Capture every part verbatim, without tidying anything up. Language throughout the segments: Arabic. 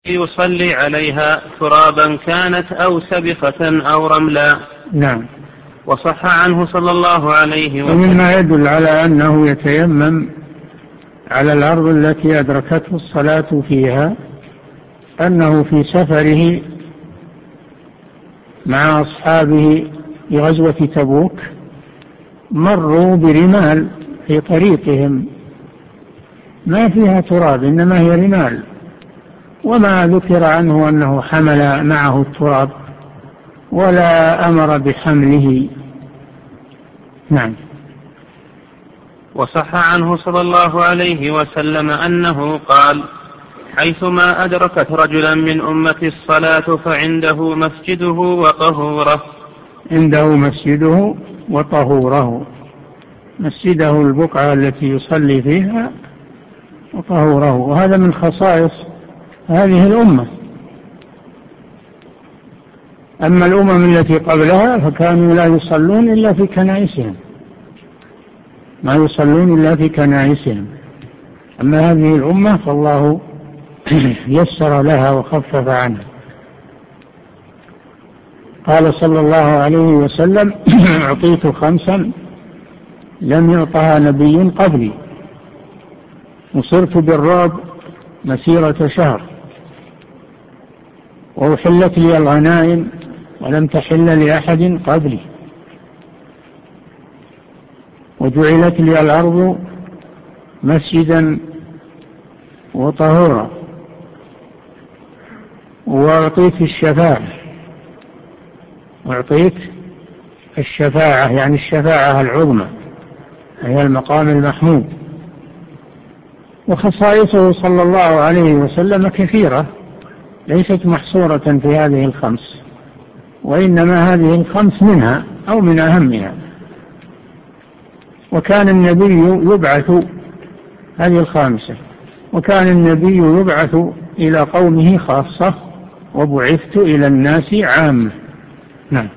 يصلي عليها ترابا كانت أو سبخة أو رملا. نعم. وصح عنه صلى الله عليه وسلم. ومما يدل على أنه يتيمم على الأرض التي أدركته الصلاة فيها أنه في سفره مع أصحابه في غزوة تبوك مروا برمال في طريقهم ما فيها تراب إنما هي رمال، وما ذكر عنه أنه حمل معه التراب ولا أمر بحمله. نعم. وصح عنه صلى الله عليه وسلم أنه قال: حيثما أدركت رجلا من أمة الصلاة فعنده مسجده وطهوره. عنده مسجده وطهوره، مسجده البقعة التي يصلي فيها وطهوره، وهذا من خصائص هذه الأمة. أما الأمم التي قبلها فكانوا لا يصلون إلا في كنائسهم، ما يصلون إلا في كنائسهم. أما هذه الأمة فالله يسر لها وخفف عنها. قال صلى الله عليه وسلم: أعطيت خمسا لم يعطها نبي قبلي، وصرت بالرعب مسيرة شهر، وأحلت لي الغنائم ولم تحل لأحد قبلي، وجعلت لي الأرض مسجدا وطهورا، وأعطيت الشفاعة، وأعطيت الشفاعة يعني الشفاعة العظمى هي المقام المحمود. وخصائصه صلى الله عليه وسلم كثيرة ليست محصورة في هذه الخمس، وإنما هذه الخمس منها أو من أهمها. وكان النبي يبعث هذه الخامسة، وكان النبي يبعث إلى قومه خاصة وبعثت إلى الناس عامة. نعم.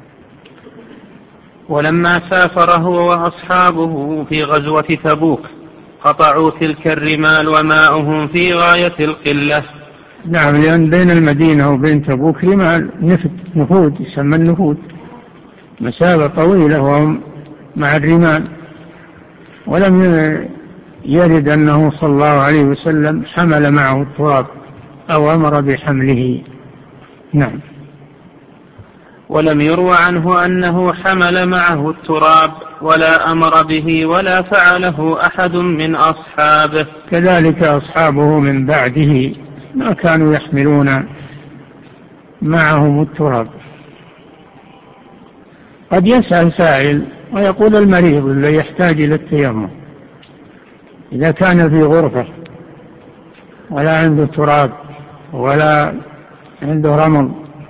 ولما سافر هو وأصحابه في غزوة تبوك قطعوا تلك الرمال وماؤهم في غاية القلة. نعم، لأن بين المدينة وبين تبوك رمال نفد نفود يسمى النفود، مسافة طويلة وهم مع الرمال. ولم يرد أنه صلى الله عليه وسلم حمل معه التراب أو أمر بحمله. نعم. ولم يروى عنه أنه حمل معه التراب ولا أمر به ولا فعله أحد من أصحابه. كذلك أصحابه من بعده ما كانوا يحملون معهم التراب. قد يسأل سائل ويقول: المريض الذي يحتاج إلى التيمم إذا كان في غرفة ولا عنده تراب ولا عنده رمل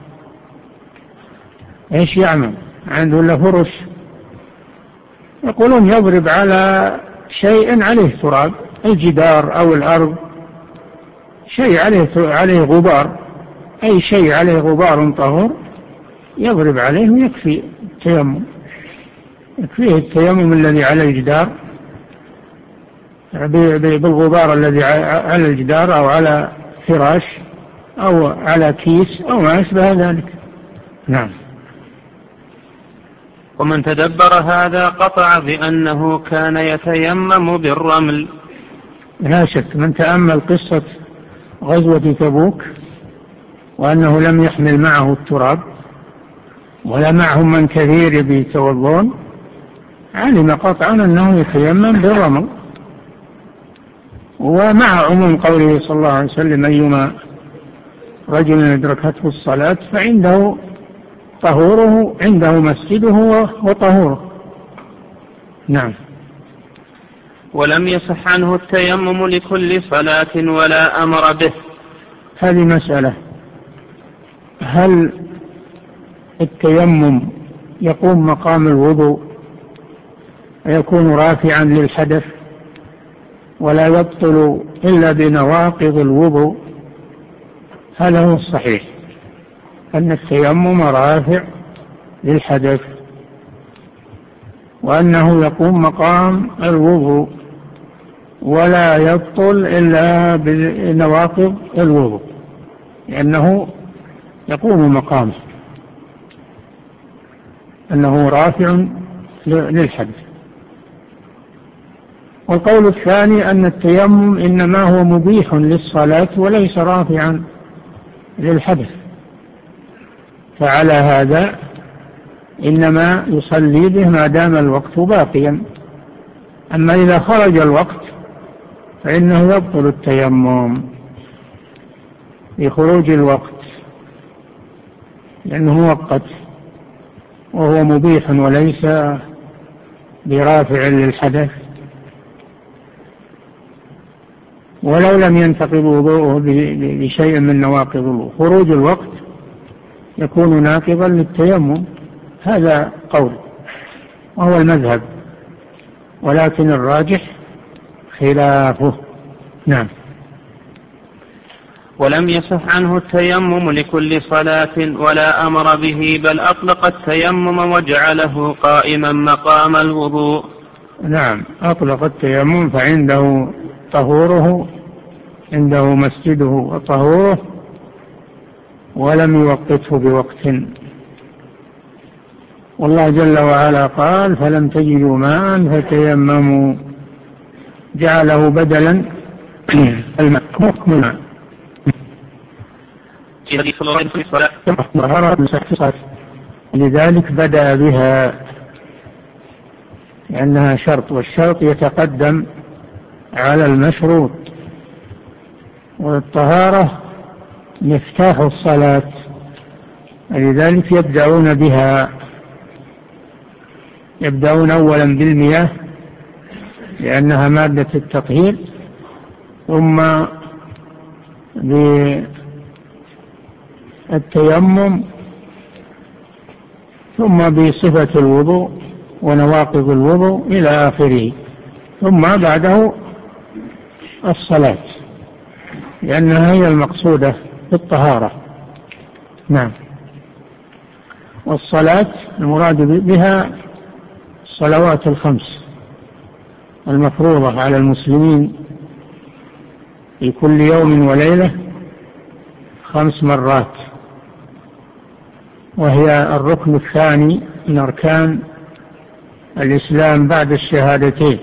ايش يعمل؟ عنده إلا فرش. يقولون يضرب على شيء عليه تراب، الجدار أو الأرض، شيء عليه عليه غبار، أي شيء عليه غبار طهور يضرب عليه ويكفي التيمم، يكفيه التيمم الذي على الجدار بالغبار الذي على الجدار أو على فراش أو على كيس أو ما أشبه ذلك. نعم. ومن تدبر هذا قطع بأنه كان يتيمم بالرمل. لا شك من تأمل قصة غزوة تبوك وأنه لم يحمل معه التراب ولا معهم من كثير يتوضون علم قطعا أنه يتيمم بالرمل. ومع عموم قوله صلى الله عليه وسلم: أيما رجل أدركته الصلاة فعنده طهوره، عنده مسجده وطهوره. نعم. ولم يصح عنه التيمم لكل صلاة ولا أمر به. هذه مسألة: هل التيمم يقوم مقام الوضوء ويكون رافعا للحدث ولا يبطل إلا بنواقض الوضوء؟ هذا هو الصحيح، أن التيمم رافع للحدث وأنه يقوم مقام الوضوء ولا يبطل إلا بنواقض الوضوء. لأنه يقوم مقامه، أنه رافع للحدث. والقول الثاني أن التيمم إنما هو مبيح للصلاة وليس رافعا للحدث، فعلى هذا إنما يصلي به ما دام الوقت باقيا. أما إذا خرج الوقت فإنه يبطل التيمم لخروج الوقت، لأنه مؤقت وهو مبيح وليس برافع للحدث. ولو لم ينتقض وضوءه بشيء من نواقض الوضوء، خروج الوقت يكون ناقضا للتيمم. هذا قول وهو المذهب، ولكن الراجح خلافه. نعم. ولم يصح عنه التيمم لكل صلاة ولا أمر به، بل أطلق التيمم وجعله قائما مقام الوضوء. نعم، أطلق التيمم، فعنده طهوره، عنده مسجده وطهوره، ولم يوقته بوقت. والله جل وعلا قال: فلم تجدوا ماء فتيمموا، جعله بدلا الماء مكملا. لذلك بدأ بها لأنها شرط، والشرط يتقدم على المشروط، والطهارة مفتاح الصلاة، لذلك يبدأون بها، يبدأون أولا بالمياه لأنها مادة التطهير، ثم بالتيمم، ثم بصفة الوضوء ونواقض الوضوء إلى آخره، ثم بعده الصلاة، لأنها هي المقصودة في الطهارة. نعم. والصلاة المراد بها الصلوات الخمس المفروضة على المسلمين في كل يوم وليلة خمس مرات، وهي الركن الثاني من أركان الإسلام بعد الشهادتين.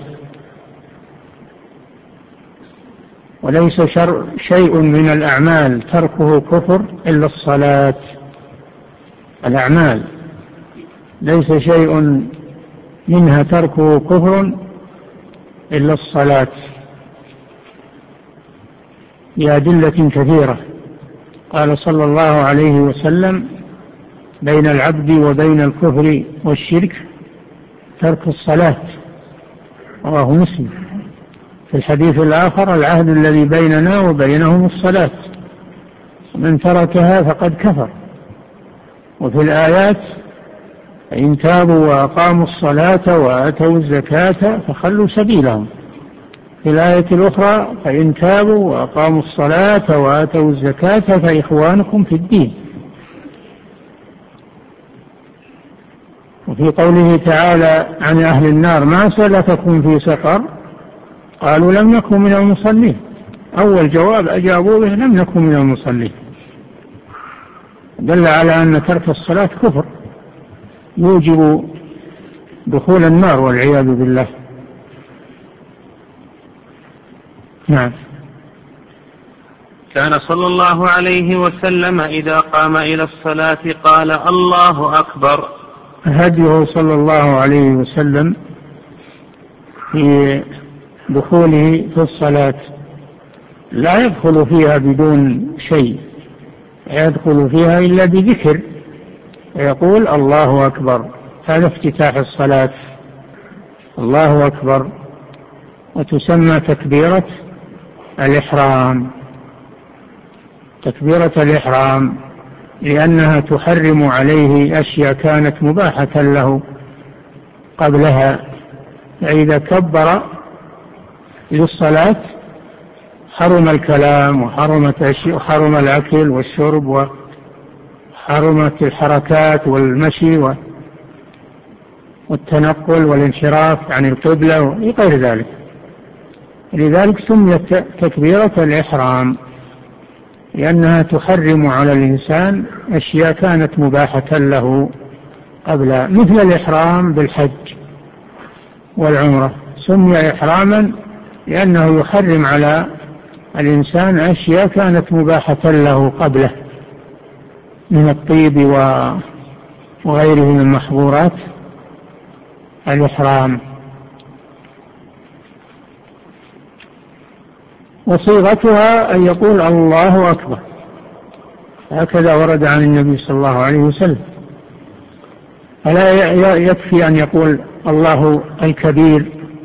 وليس شر شيء من الأعمال تركه كفر إلا الصلاة. الأعمال ليس شيء منها تركه كفر إلا الصلاة، بأدلة كثيرة. قال صلى الله عليه وسلم: بين العبد وبين الكفر والشرك ترك الصلاة، رواه مسلم. في الحديث الآخر: العهد الذي بيننا وبينهم الصلاة، من تركها فقد كفر. وفي الآيات: فإن تابوا وأقاموا الصلاة وآتوا الزكاة فخلوا سبيلهم. في الآية الأخرى: فإن تابوا وأقاموا الصلاة وآتوا الزكاة فإخوانكم في الدين. وفي قوله تعالى عن أهل النار: ما سلككم في سقر؟ قالوا: لم نكن من المصلين. أول جواب أجابوا به: لم نكن من المصلين. دل على أن ترك الصلاة كفر يوجب دخول النار والعياذ بالله. نعم. كان صلى الله عليه وسلم إذا قام إلى الصلاة قال: الله أكبر. هديه صلى الله عليه وسلم في دخوله في الصلاة لا يدخل فيها بدون شيء، يدخل فيها إلا بذكر، يقول: الله أكبر. هذا افتتاح الصلاة، الله أكبر. وتسمى تكبيرة الإحرام، تكبيرة الإحرام، لأنها تحرم عليه أشياء كانت مباحة له قبلها. فإذا كبر للصلاة حرم الكلام، وحرمت أشياء، حرم الأكل والشرب، وحرمت الحركات والمشي والتنقل والانحراف عن القبلة وغير ذلك. لذلك سميت تكبيرة الإحرام. لأنها تحرم على الإنسان أشياء كانت مباحة له قبل، مثل الإحرام بالحج والعمرة سمي إحراما لأنه يحرم على الإنسان أشياء كانت مباحة له قبله من الطيب وغيره من محظورات الإحرام. وصيغتها أن يقول الله أكبر، هكذا ورد عن النبي صلى الله عليه وسلم. فلا يكفي أن يقول الله الكبير،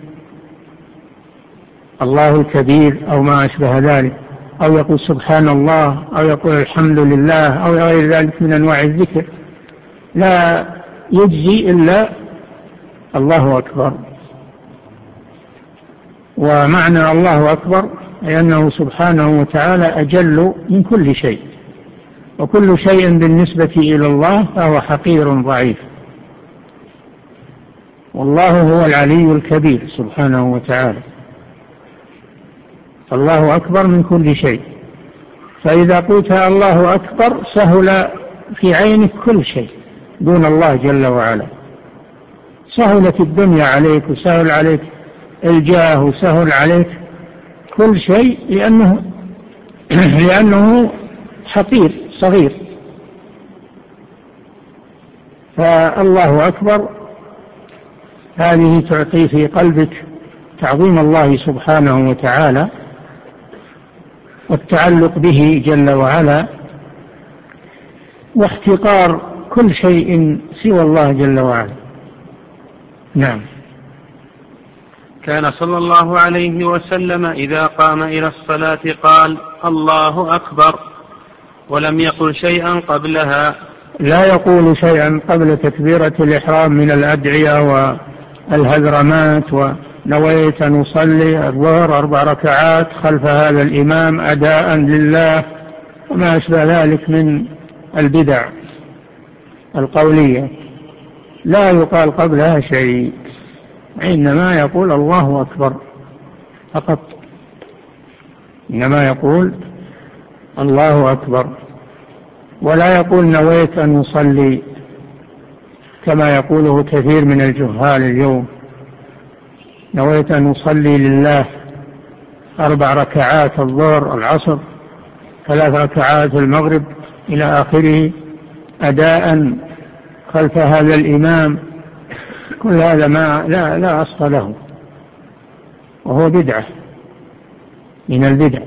الله الكبير أو ما أشبه ذلك، أو يقول سبحان الله، أو يقول الحمد لله، أو غير ذلك من أنواع الذكر، لا يجزي إلا الله أكبر. ومعنى الله أكبر أي أنه سبحانه وتعالى أجل من كل شيء، وكل شيء بالنسبة إلى الله فهو حقير ضعيف، والله هو العلي الكبير سبحانه وتعالى، الله أكبر من كل شيء. فإذا قلت الله أكبر سهل في عينك كل شيء دون الله جل وعلا، سهلت الدنيا عليك، وسهل عليك الجاه، وسهل عليك كل شيء، لأنه لأنه حقير صغير. فالله أكبر هذه تعطي في قلبك تعظيم الله سبحانه وتعالى والتعلق به جل وعلا، واحتقار كل شيء سوى الله جل وعلا. نعم. كان صلى الله عليه وسلم إذا قام إلى الصلاة قال الله أكبر، ولم يقل شيئا قبلها. لا يقول شيئا قبل تكبيرة الإحرام من الأدعية والهذرمات، ونويت أن أصلي الظهر أربع ركعات خلف هذا الإمام أداء لله، وما أشبه ذلك من البدع القولية، لا يقال قبلها شيء، إنما يقول الله أكبر فقط، إنما يقول الله أكبر، ولا يقول نويت أن أصلي كما يقوله كثير من الجهال اليوم، نويت أن أصلي لله أربع ركعات الظهر العصر ثلاث ركعات المغرب إلى آخره أداء خلف هذا الإمام، كل هذا ما لا, لا أصل له، وهو بدعة من البدع.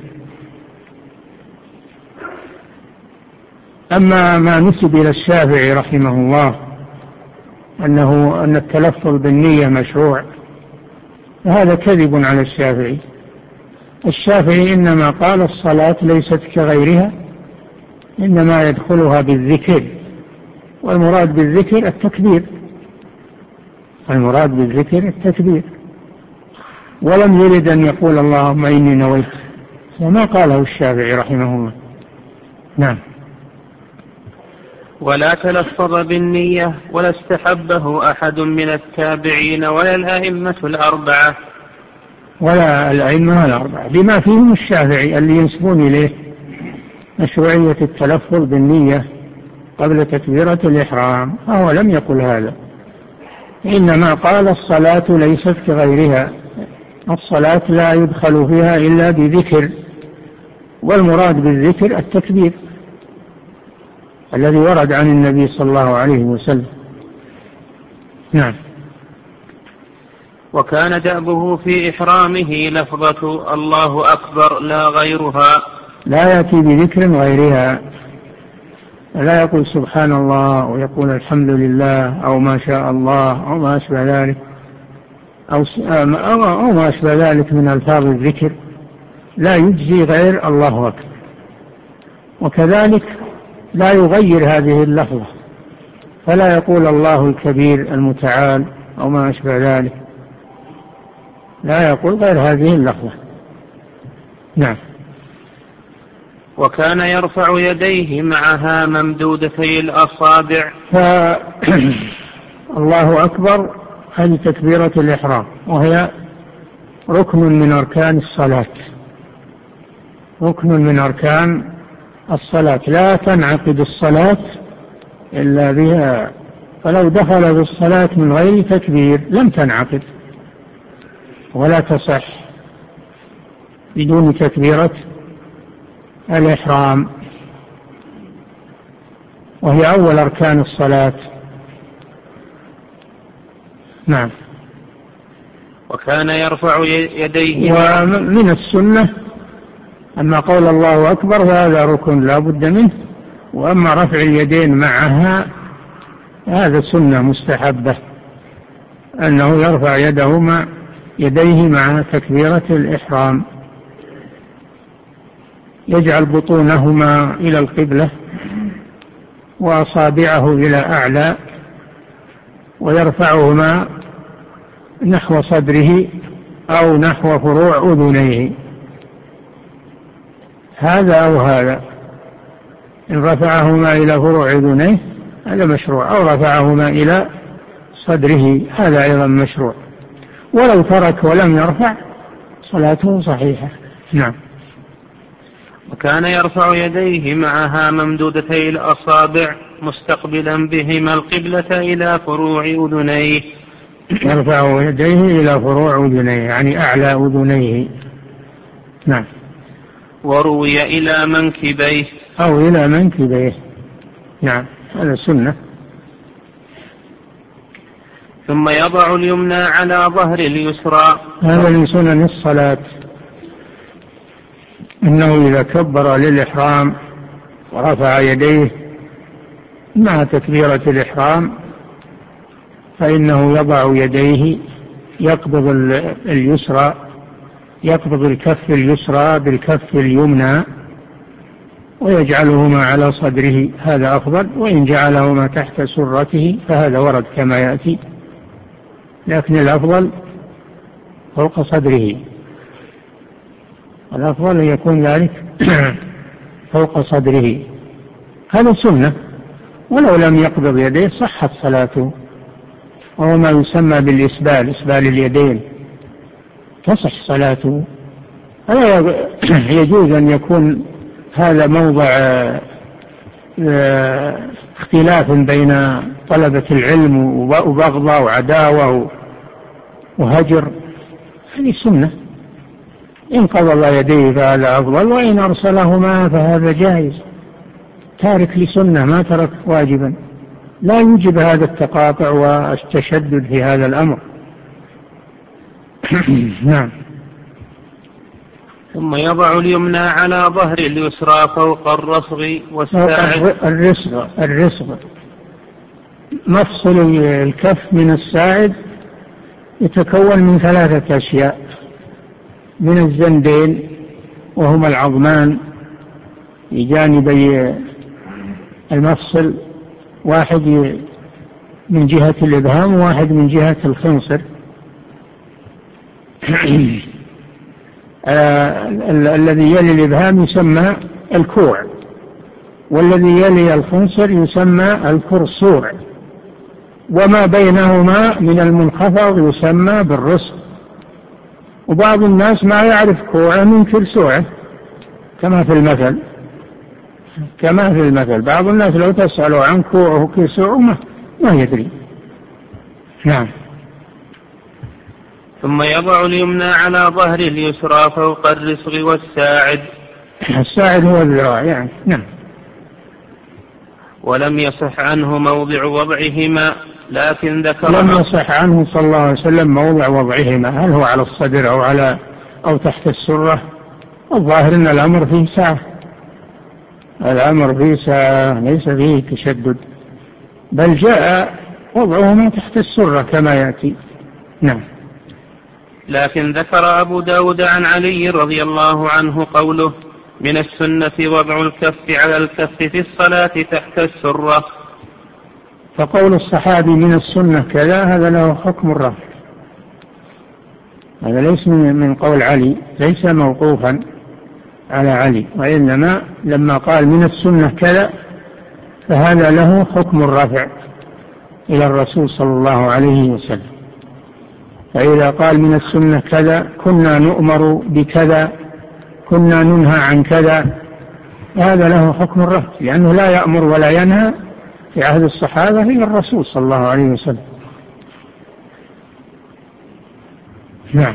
أما ما نسب إلى الشافعي رحمه الله أنه أن التلفظ بالنية مشروع، فهذا كذب على الشافعي. الشافعي إنما قال الصلاة ليست كغيرها، إنما يدخلها بالذكر، والمراد بالذكر التكبير، المراد بالذكر التكبير، ولم يرد أن يقول اللهم إني نويت، وما قاله الشافعي رحمه الله. نعم. ولا تلفظ بالنية ولا استحبه أحد من التابعين ولا الأئمة الأربعة، ولا الأئمة الأربعة بما فيهم الشافعي اللي ينسبون إليه مشروعية التلفظ بالنية قبل تكبيرة الإحرام، فهو لم يقل هذا، إنما قال الصلاة ليست كغيرها، الصلاة لا يدخل فيها إلا بذكر، والمراد بالذكر التكبير الذي ورد عن النبي صلى الله عليه وسلم. نعم. وكان دأبه في إحرامه لفظة الله أكبر لا غيرها، لا يأتي بذكر غيرها، لا يقول سبحان الله ويقول الحمد لله أو ما شاء الله أو ما أشبه ذلك أو, أو ما أشبه ذلك من ألفاظ الذكر، لا يجزي غير الله أكبر. وكذلك لا يغير هذه اللفظة، فلا يقول الله الكبير المتعال أو ما أشبه ذلك، لا يقول غير هذه اللفظة. نعم. وكان يرفع يديه معها ممدودتي الأصابع. الله أكبر هذه تكبيرة الإحرام، وهي ركن من أركان الصلاة، ركن من أركان الصلاة، لا تنعقد الصلاة إلا بها، فلو دخل بالصلاة من غير تكبير لم تنعقد ولا تصح بدون تكبيرة الإحرام، وهي أول أركان الصلاة. نعم. وكان يرفع يديه. ومن السنة أما قول الله أكبر فهذا ركن لا بد منه، وأما رفع اليدين معها هذا سنة مستحبة، أنه يرفع يده مع يديه مع تكبيرة الإحرام، يجعل بطونهما إلى القبلة وأصابعه إلى أعلى، ويرفعهما نحو صدره أو نحو فروع أذنيه، هذا أو هذا. إن رفعهما إلى فروع أذنيه هذا مشروع، أو رفعهما إلى صدره هذا أيضا مشروع، ولو ترك ولم يرفع صلاته صحيحة. نعم. وكان يرفع يديه معها ممدودتي الأصابع مستقبلا بهما القبلة إلى فروع أذنيه. يرفع يديه إلى فروع أذنيه يعني أعلى أذنيه. نعم. وروي إلى منكبيه أو إلى منكبيه. نعم، هذا سنة. ثم يضع اليمنى على ظهر اليسرى. هذا من سنن الصلاة، إنه إذا كبر للإحرام ورفع يديه مع تكبيرة الإحرام فإنه يضع يديه، يقبض اليسرى، يقبض الكف اليسرى بالكف اليمنى ويجعلهما على صدره، هذا أفضل، وإن جعلهما تحت سرته فهذا ورد كما يأتي، لكن الأفضل فوق صدره، الأفضل أن يكون ذلك فوق صدره، هذا سنة. ولو لم يقبض يديه صحت صلاته، وهو ما يسمى بالإسبال، إسبال اليدين، تصح صلاته. هذا يجوز أن يكون هذا موضع اختلاف بين طلبة العلم وبغضة وعداوة وهجر، هذه سنة. إن قبض يديه فهذا أفضل، وإن أرسلهما فهذا جائز، تارك لسنة ما ترك واجبا، لا يوجب هذا التقاطع والتشدد في هذا الأمر. نعم. ثم يضع اليمنى على ظهر اليسرى فوق الرصغ والساعد. الرصغ الرصغ مفصل الكف من الساعد يتكون من ثلاثة أشياء: من الزندين وهما العظمان بجانبي المفصل، واحد من جهة الإبهام وواحد من جهة الخنصر. آه الذي يلي الإبهام يسمى الكوع، والذي يلي الخنصر يسمى الكرسوع، وما بينهما من المنخفض يسمى بالرصغ. وبعض الناس ما يعرف كوعه من كرسوعه كما في المثل، كما في المثل بعض الناس لو تسألوا عن كوعه وكرسوعه ما, ما يدري. نعم. ثم يضع اليمنى على ظهر اليسرى فوق الرصغ والساعد. الساعد هو الذراع يعني. نعم. ولم يصح عنه موضع وضعهما، لكن ذكر لم يصح عنه صلى الله عليه وسلم موضع وضعهما، هل هو على الصدر أو على أو تحت السرة. الظاهر أن الأمر فيه سعة، الأمر فيه سعة ليس فيه تشدد، بل جاء وضعهما تحت السرة كما يأتي. نعم. لكن ذكر أبو داود عن علي رضي الله عنه قوله: من السنة وضع الكف على الكف في الصلاة تحت السرة. فقول الصحابي من السنة كذا هذا له حكم الرفع، هذا ليس من قول علي، ليس موقوفا على علي، وإنما لما قال من السنة كذا فهذا له حكم الرفع إلى الرسول صلى الله عليه وسلم. فإذا قال من السنة كذا كنا نؤمر بكذا، كنا ننهى عن كذا، هذا له حكم الرفع، لأنه لا يأمر ولا ينهى في عهد الصحابة إلا الرسول صلى الله عليه وسلم. نعم.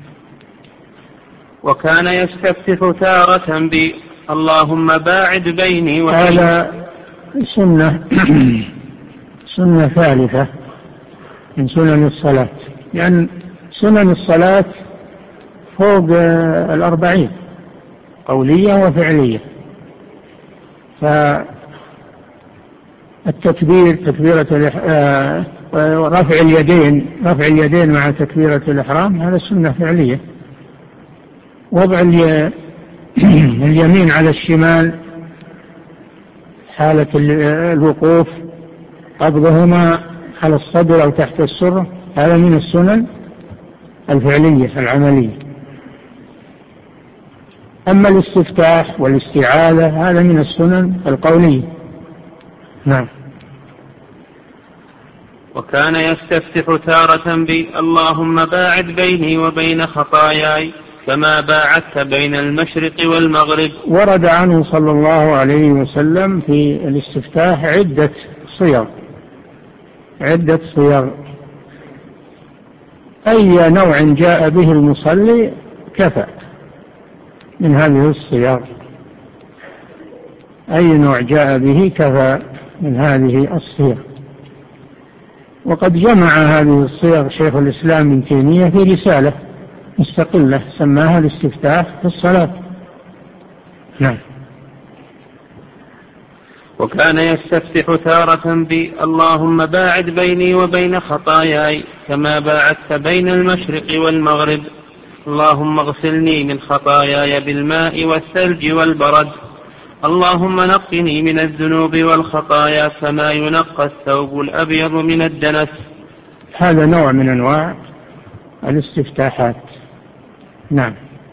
وكان يستفتح تارة ب اللهم باعد بيني وبين. هذا سنة سنة ثالثة من سنن الصلاة، لأن سنن الصلاة فوق الأربعين قولية وفعلية. فالتكبير تكبيرة رفع اليدين رفع اليدين مع تكبيرة الإحرام هذا سنة فعلية. وضع اليمين على الشمال حالة الوقوف، قبضهما على الصدر أو تحت السرة، هذا من السنن الفعلية العملية. أما الاستفتاح والاستعاذة هذا من السنن القولية. نعم. وكان يستفتح تارة ب اللهم باعد بيني وبين خطاياي كما باعدت بين المشرق والمغرب. ورد عنه صلى الله عليه وسلم في الاستفتاح عدة صيغ عدة صيغ أي نوع جاء به المصلي كفى من هذه الصيغ، أي نوع جاء به كفى من هذه الصيغ. وقد جمع هذه الصيغ شيخ الإسلام ابن تيمية في رسالة مستقلة سماها الاستفتاح في الصلاة. نعم. وكان يستفتح تارة ب اللهم باعد بيني وبين خطاياي كما باعدت بين المشرق والمغرب. اللهم اغسلني من خطاياي بالماء والثلج والبرد. اللهم نقني من الذنوب والخطايا كما ينقى الثوب الأبيض من الدنس. هذا نوع من أنواع الاستفتاحات. نعم.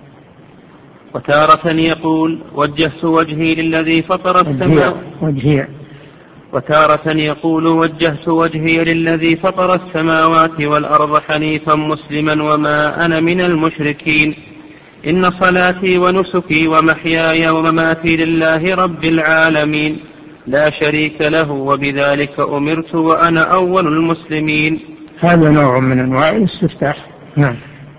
وتارة يقول وجهت وجهي للذي فطر السماوات وجهي. وتارة يقول وجهت وجهي للذي فطر السماوات والأرض حنيفا مسلما وما أنا من المشركين. إن صلاتي ونسكي ومحياي ومماتي لله رب العالمين لا شريك له وبذلك أمرت وأنا أول المسلمين. هذا نوع من أنواع الاستفتاح. نعم.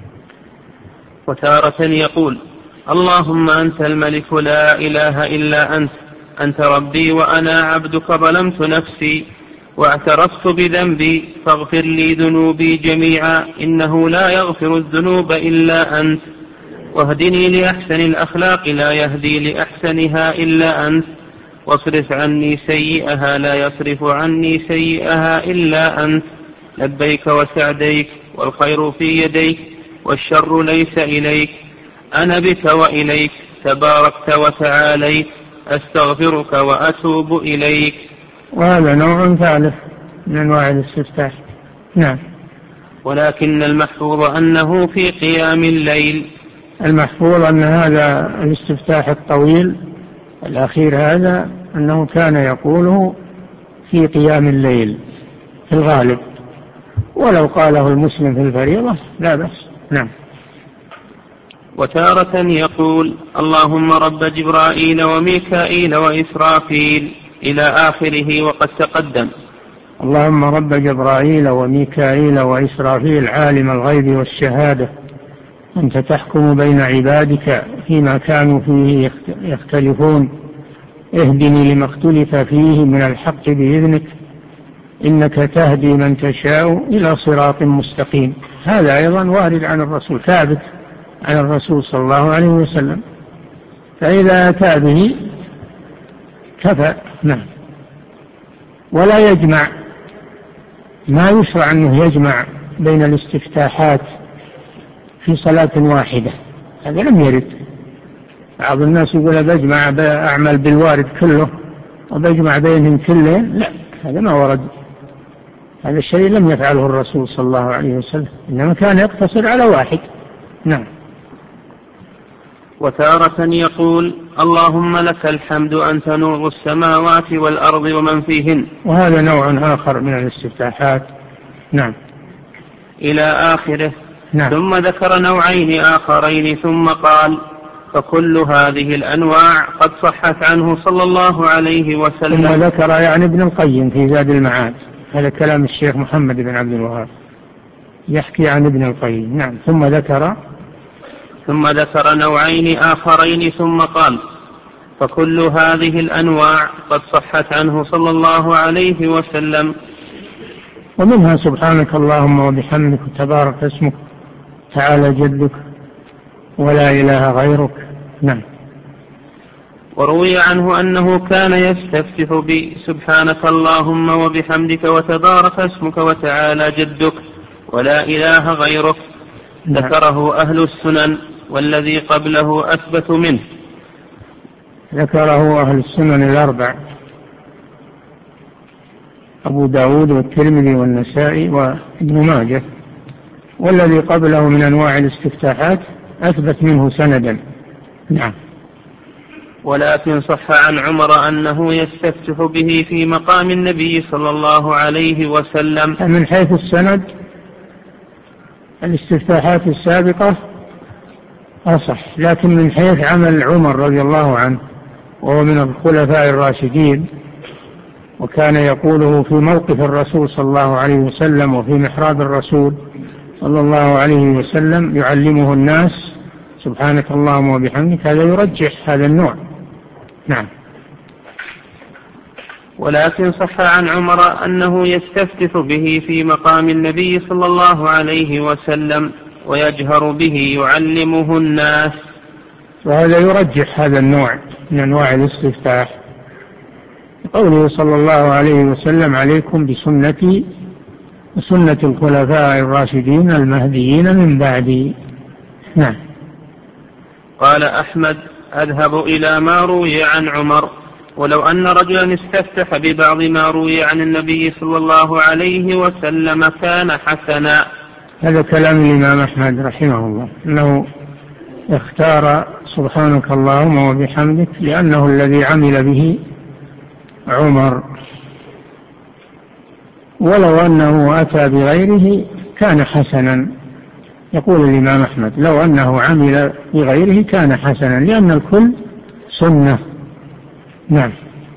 وتارة يقول اللهم أنت الملك لا إله إلا أنت أنت ربي وأنا عبدك ظلمت نفسي واعترفت بذنبي فاغفر لي ذنوبي جميعا إنه لا يغفر الذنوب إلا أنت واهدني لأحسن الأخلاق لا يهدي لأحسنها إلا أنت واصرف عني سيئها لا يصرف عني سيئها إلا أنت لبيك وسعديك والخير في يديك والشر ليس إليك أنا بك وإليك تباركت وتعاليت أستغفرك وأتوب إليك. وهذا نوع ثالث من أنواع الاستفتاح. نعم. ولكن المحفوظ أنه في قيام الليل. المحفوظ أن هذا الاستفتاح الطويل الأخير هذا أنه كان يقوله في قيام الليل في الغالب، ولو قاله المسلم في الفريضة لا بأس. نعم. وتارة يقول اللهم رب جبرائيل وميكائيل وإسرافيل إلى آخره وقد تقدم. اللهم رب جبرائيل وميكائيل وإسرافيل عالم الغيب والشهادة أنت تحكم بين عبادك فيما كانوا فيه يختلفون اهدني لما اختلف فيه من الحق بإذنك إنك تهدي من تشاء إلى صراط مستقيم. هذا أيضا وارد عن الرسول ثابت عن الرسول صلى الله عليه وسلم، فإذا أتى به كفى. نعم. ولا يجمع، ما يشرع أنه يجمع بين الاستفتاحات في صلاة واحدة، هذا لم يرد. بعض الناس يقول بجمع أعمل بالوارد كله وبجمع بينهم كلهم، لا، هذا ما ورد، هذا الشيء لم يفعله الرسول صلى الله عليه وسلم، إنما كان يقتصر على واحد. نعم. وتارة يقول اللهم لك الحمد أنت نور السماوات والأرض ومن فيهن. وهذا نوع آخر من الاستفتاحات. نعم. إلى آخره. نعم. ثم ذكر نوعين آخرين ثم قال فكل هذه الأنواع قد صحت عنه صلى الله عليه وسلم. ثم ذكر يعني ابن القيم في زاد المعاد، هذا كلام الشيخ محمد بن عبد الوهاب يحكي عن ابن القيم. نعم. ثم ذكر ثم ذكر نوعين آخرين ثم قال: فكل هذه الأنواع قد صحت عنه صلى الله عليه وسلم. ومنها سبحانك اللهم وبحمدك تبارك اسمك تعالى جدك ولا إله غيرك. نعم. وروي عنه أنه كان يستفتح بسبحانك اللهم وبحمدك وتبارك اسمك وتعالى جدك ولا إله غيرك. نعم. ذكره أهل السنن، والذي قبله أثبت منه. ذكره أهل السنن الأربع: أبو داود والترمذي والنسائي وابن ماجه، والذي قبله من أنواع الاستفتاحات أثبت منه سندا. نعم. ولكن صح عن عمر أنه يستفتح به في مقام النبي صلى الله عليه وسلم. من حيث السند الاستفتاحات السابقة أصح، لكن من حيث عمل عمر رضي الله عنه وهو من الخلفاء الراشدين، وكان يقوله في موقف الرسول صلى الله عليه وسلم وفي محراب الرسول صلى الله عليه وسلم يعلمه الناس سبحانك اللهم وبحمدك، هذا يرجح هذا النوع. نعم. ولكن صح عن عمر أنه يستفتح به في مقام النبي صلى الله عليه وسلم ويجهر به يعلمه الناس، وهذا يرجح هذا النوع من أنواع الاستفتاح. قوله صلى الله عليه وسلم: عليكم بسنتي وسنة الخلفاء الراشدين المهديين من بعدي. نعم. قال أحمد: أذهب إلى ما روي عن عمر، ولو أن رجلا استفتح ببعض ما روي عن النبي صلى الله عليه وسلم كان حسنا. هذا كلام الإمام أحمد رحمه الله، أنه اختار سبحانك اللهم وبحمدك لأنه الذي عمل به عمر، ولو أنه أتى بغيره كان حسنا. يقول الإمام أحمد: لو أنه عمل بغيره كان حسنا، لأن الكل سنة. نعم.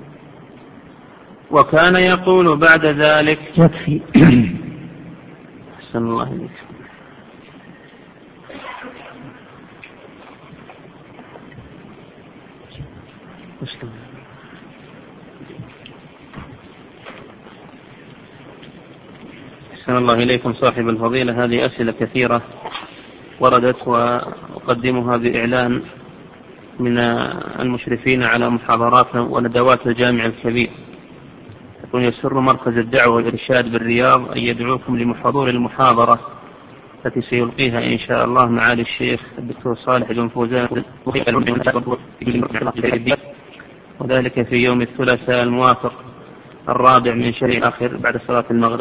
وكان يقول بعد ذلك: يكفي. أحسن الله إليك. أحسن الله إليكم صاحب الفضيلة. هذه أسئلة كثيرة وردت وأقدمها بإعلان من المشرفين على محاضرات وندوات الجامع الكبير. يقول: يسر مركز الدعوة والإرشاد بالرياض أن يدعوكم لحضور المحاضرة التي سيلقيها إن شاء الله معالي الشيخ الدكتور صالح بن فوزان، وذلك في يوم الثلاثاء الموافق الرابع من شهر الآخر بعد صلاة المغرب.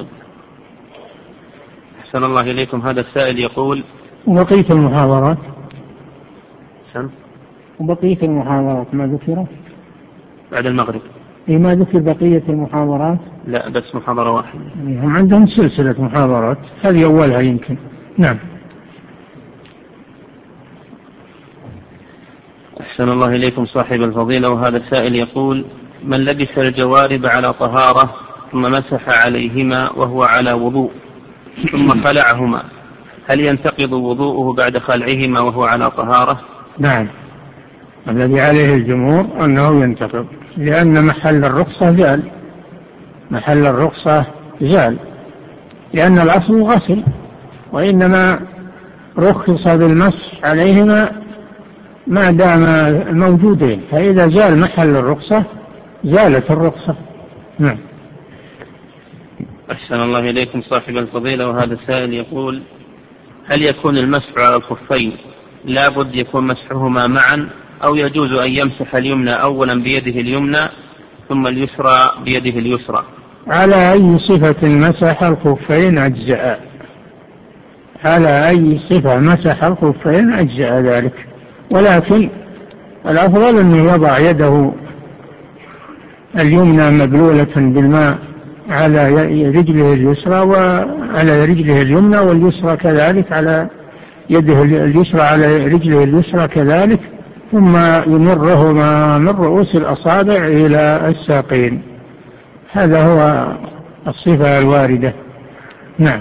أحسن الله إليكم. هذا السائل يقول: وبقية المحاضرات سن؟ وبقية المحاضرات ما ذكرت بعد المغرب؟ إيه، ما ذكر بقية المحاضرات؟ لا، بس محاضرة واحدة. هم عندهم سلسلة محاضرات، هذه أولها يمكن. نعم. أحسن الله إليكم صاحب الفضيلة. وهذا السائل يقول: من لبس الجوارب على طهارة ثم مسح عليهما وهو على وضوء ثم خلعهما، هل ينتقض وضوءه بعد خلعهما وهو على طهارة؟ نعم. الذي عليه الجمهور أنه ينتقض، لأن محل الرخصة زال، محل الرخصة زال، لأن الأصل غسل، وإنما رخص بالمسح عليهما ما دام موجودين، فإذا زال محل الرخصة زالت الرخصة. نعم. أحسن الله إليكم صاحب الفضيلة. وهذا السائل يقول: هل يكون المسح على الخفين لابد يكون مسحهما معا، أو يجوز أن يمسح اليمنى أولا بيده اليمنى ثم اليسرى بيده اليسرى؟ على أي صفة مسح الخفين أجزاء، على أي صفة مسح الخفين أجزاء ذلك، ولكن الأفضل أنه يضع يده اليمنى مبلولة بالماء على رجله اليسرى وعلى رجله اليمنى، واليسرى كذلك على يده اليسرى على رجله اليسرى كذلك، ثم يمرهما من رؤوس الأصابع إلى الساقين. هذا هو الصفة الواردة. نعم.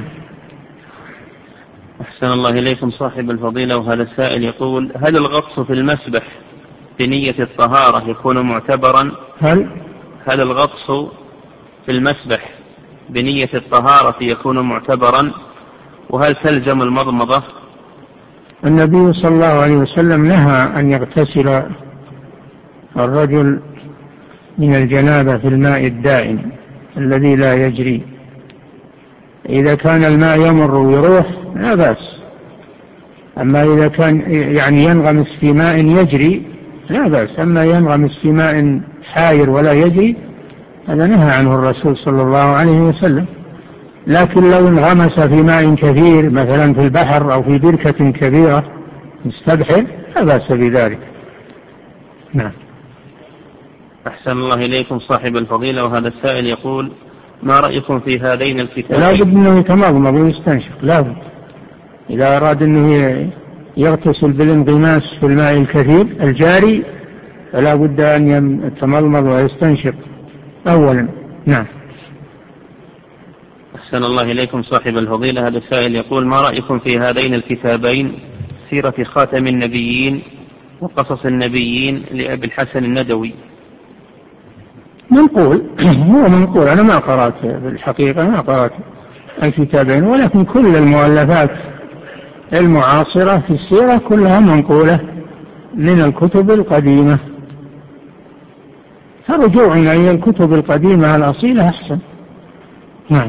أحسن الله إليكم صاحب الفضيلة. وهذا السائل يقول: هل الغطس في المسبح بنية الطهارة يكون معتبرا؟ هل هل الغطس في المسبح بنية الطهارة يكون معتبرا؟ وهل تلزم المضمضة؟ النبي صلى الله عليه وسلم نهى أن يغتسل الرجل من الجنابة في الماء الدائم الذي لا يجري. إذا كان الماء يمر ويروح لا بأس، أما إذا كان يعني ينغمس في ماء يجري لا بأس، أما ينغمس في ماء حاير ولا يجري هذا نهى عنه الرسول صلى الله عليه وسلم. لكن لو انغمس في ماء كثير مثلا في البحر أو في بركة كبيرة مستبحر لا بأس بذلك. نعم. أحسن الله إليكم صاحب الفضيلة. وهذا السائل يقول: ما رأيكم في هذين الكتابين؟ لا بد أنه يتمضمض ويستنشق، لا بد إذا أراد أنه يغتسل بالانغماس في الماء الكثير الجاري فلا بد أن يتمضمض ويستنشق أولا. نعم. أحسن الله إليكم صاحب الفضيلة. هذا السائل يقول: ما رأيكم في هذين الكتابين، سيرة خاتم النبيين وقصص النبيين لأبي الحسن الندوي؟ منقول هو منقول، أنا ما قرأت في الحقيقة ما قرأت الكتابين، ولكن كل المؤلفات المعاصرة في السيرة كلها منقولة من الكتب القديمة، فرجوعنا إلى الكتب القديمة الأصيلة أحسن. نعم.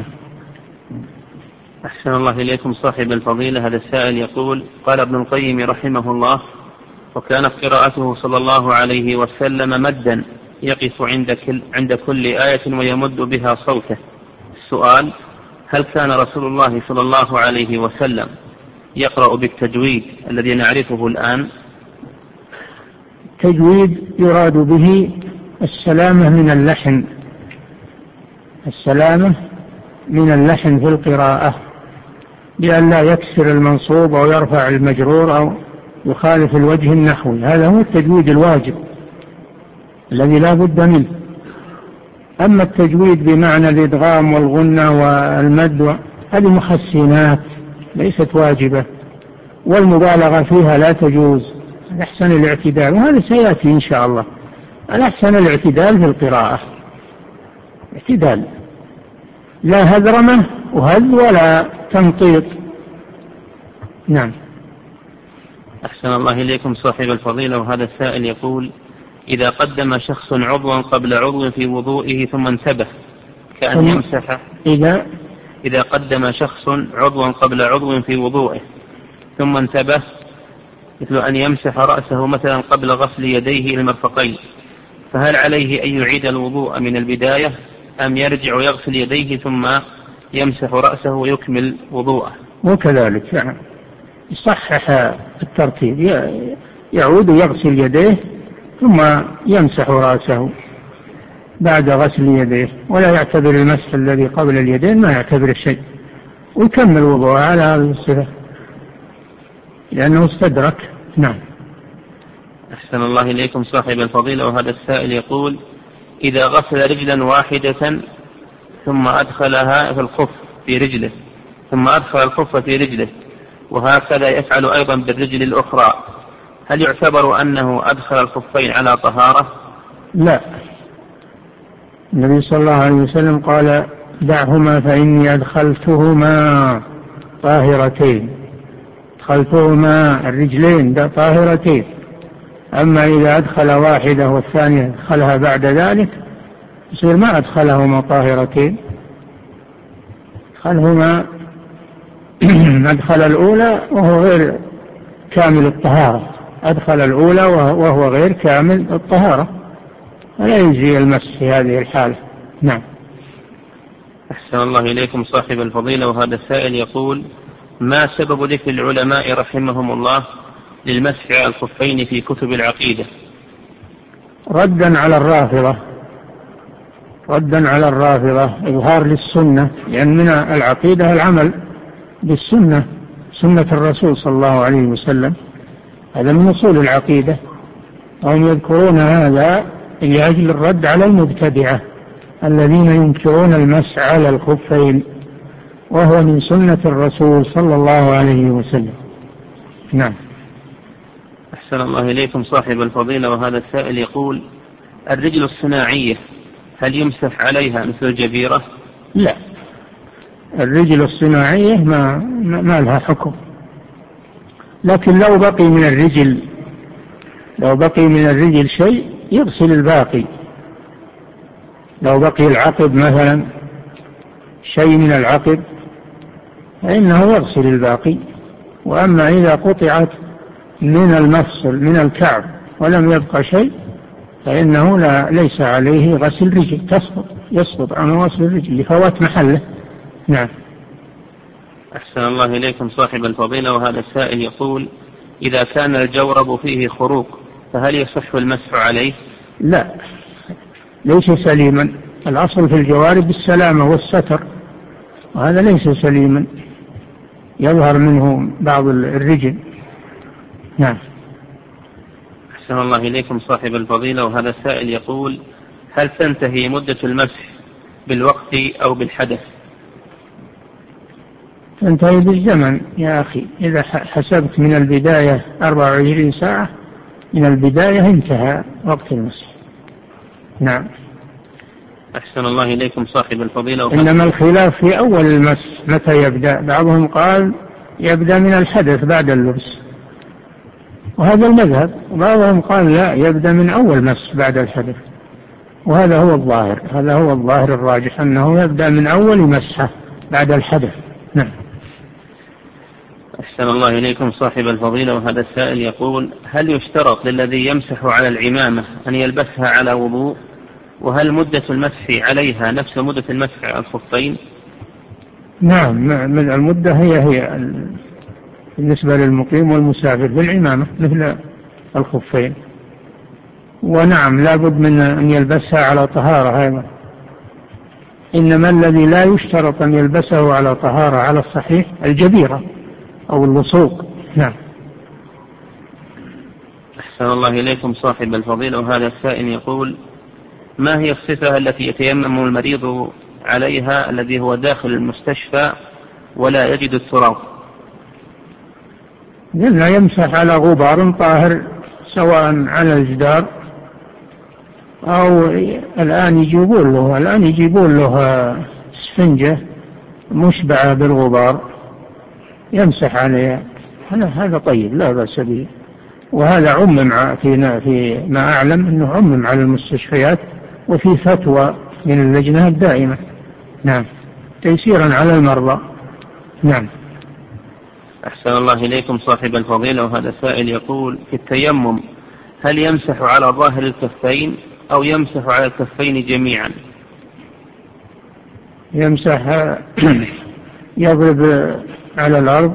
أحسن الله إليكم صاحب الفضيلة. هذا السائل يقول: قال ابن القيم رحمه الله: وكانت قراءته صلى الله عليه وسلم مدا يقف عند كل, عند كل آية ويمد بها صوته. السؤال: هل كان رسول الله صلى الله عليه وسلم يقرأ بالتجويد الذي نعرفه الآن؟ التجويد يراد به السلامة من اللحن، السلامة من اللحن في القراءة، بأن لا يكسر المنصوب أو يرفع المجرور أو يخالف الوجه النحوي. هذا هو التجويد الواجب الذي لا بد منه. أما التجويد بمعنى الإدغام والغنة والمد هذه محسنات ليست واجبة، والمبالغة فيها لا تجوز. الأحسن الاعتدال، وهذا سيأتي إن شاء الله. الأحسن الاعتدال في القراءة، اعتدال، لا هذرمة وهذ ولا تنطيط. نعم. أحسن الله إليكم صاحب الفضيلة. وهذا السائل يقول: إذا قدم شخص عضوا قبل عضو في وضوئه ثم انتبه كأن يمسح إذا إذا قدم شخص عضوا قبل عضو في وضوئه ثم انتبه مثل أن يمسح رأسه مثلا قبل غسل يديه إلى المرفقين، فهل عليه أن يعيد الوضوء من البداية أم يرجع يغسل يديه ثم يمسح رأسه ويكمل وضوءه؟ وكذلك يعني يصحح الترتيب، يعود يغسل يديه ثم يمسح رأسه بعد غسل يديه، ولا يعتبر المسح الذي قبل اليدين ما يعتبر شيء، ويكمل وضوءه على هذه الصفة لأنه استدرك. نعم. أحسن الله إليكم صاحب الفضيلة. وهذا السائل يقول: إذا غسل رجلا واحدة ثم أدخلها في الخف في رجله ثم أدخل الخف في رجله وهكذا يفعل أيضا بالرجل الأخرى، هل يعتبر أنه أدخل الخفين على طهارة؟ لا، النبي صلى الله عليه وسلم قال: دعهما فإني أدخلتهما طاهرتين، أدخلتهما الرجلين طاهرتين. أما إذا أدخل واحدة والثانية أدخلها بعد ذلك يصير ما أدخلهما طاهرتين، أدخلهما أدخل الأولى وهو غير كامل الطهارة، أدخل الأولى وهو غير كامل الطهارة، ولا يجزي المسح في هذه الحالة. نعم. أحسن الله إليكم صاحب الفضيلة. وهذا السائل يقول: ما سبب ذكر العلماء رحمهم الله للمسح على الخفين في كتب العقيدة؟ ردا على الرافضة، ردا على الرافضة إظهار للسنة، لأن من العقيدة العمل بالسنة، سنة الرسول صلى الله عليه وسلم، هذا من أصول العقيدة. وهم يذكرون هذا لأجل الرد على المبتدعة الذين ينكرون المسح على الخفين، وهو من سنة الرسول صلى الله عليه وسلم. نعم. أحسن الله إليكم صاحب الفضيلة، وهذا السائل يقول: الرجل الصناعية هل يمسح عليها مثل الجبيرة؟ لا، الرجل الصناعية ما, ما لها حكم، لكن لو بقي من الرجل لو بقي من الرجل شيء يغسل الباقي. لو بقي العقب مثلا، شيء من العقب، فإنه يغسل الباقي. وأما إذا قطعت من المفصل من الكعب ولم يبقى شيء فإنه لا ليس عليه غسل رجل، تسقط يسقط عنه غسل الرجل لفوات محله. نعم. أحسن الله إليكم صاحب الفضيلة، وهذا السائل يقول: إذا كان الجورب فيه خروق فهل يصح المسح عليه؟ لا، ليس سليما. الأصل في الجوارب السلامة والستر، وهذا ليس سليما، يظهر منه بعض الرجل. نعم. أحسن الله إليكم صاحب الفضيلة، وهذا السائل يقول: هل تنتهي مدة المسح بالوقت أو بالحدث؟ تنتهي بالزمن يا أخي. إذا حسبت من البداية أربع وعشرين ساعة من البداية انتهى وقت المسح. نعم. أحسن الله إليكم صاحب الفضيلة. إنما الخلاف في أول المسح متى يبدأ. بعضهم قال يبدأ من الحدث بعد اللبس، وهذا المذهب. وبعضهم قال لا، يبدأ من أول مسح بعد الحدث، وهذا هو الظاهر. هذا هو الظاهر الراجح، أنه يبدأ من أول مسحة بعد الحدث. نعم. أحسن الله إليكم صاحب الفضيلة، وهذا السائل يقول: هل يشترط للذي يمسح على العمامة أن يلبسها على وضوء؟ وهل مدة المسح عليها نفس مدة المسح على الخفين؟ نعم، من المدة هي هي بالنسبة للمقيم والمسافر في العمامة مثل الخفين. ونعم، لا بد من أن يلبسها على طهارة أيضا. إنما الذي لا يشترط أن يلبسه على طهارة على الصحيح الجبيرة أو اللصوق. نعم. أحسن الله إليكم صاحب الفضيلة، وهذا السائل يقول: ما هي الصفة التي يتيمم المريض عليها الذي هو داخل المستشفى ولا يجد التراب؟ لا يمسح على غبار طاهر، سواء على الجدار أو الآن يجيبون له الآن يجيبون له سفنجة مشبعة بالغبار يمسح عليها. هذا طيب، لا بأس به. وهذا عمم في في ما أعلم أنه عمم على المستشفيات، وفي فتوى من اللجنة الدائمة. نعم، تيسيرا على المرضى. نعم. أحسن الله إليكم صاحب الفضيلة، وهذا السائل يقول: في التيمم هل يمسح على ظاهر الكفين أو يمسح على الكفين جميعا؟ يمسح يضرب على الأرض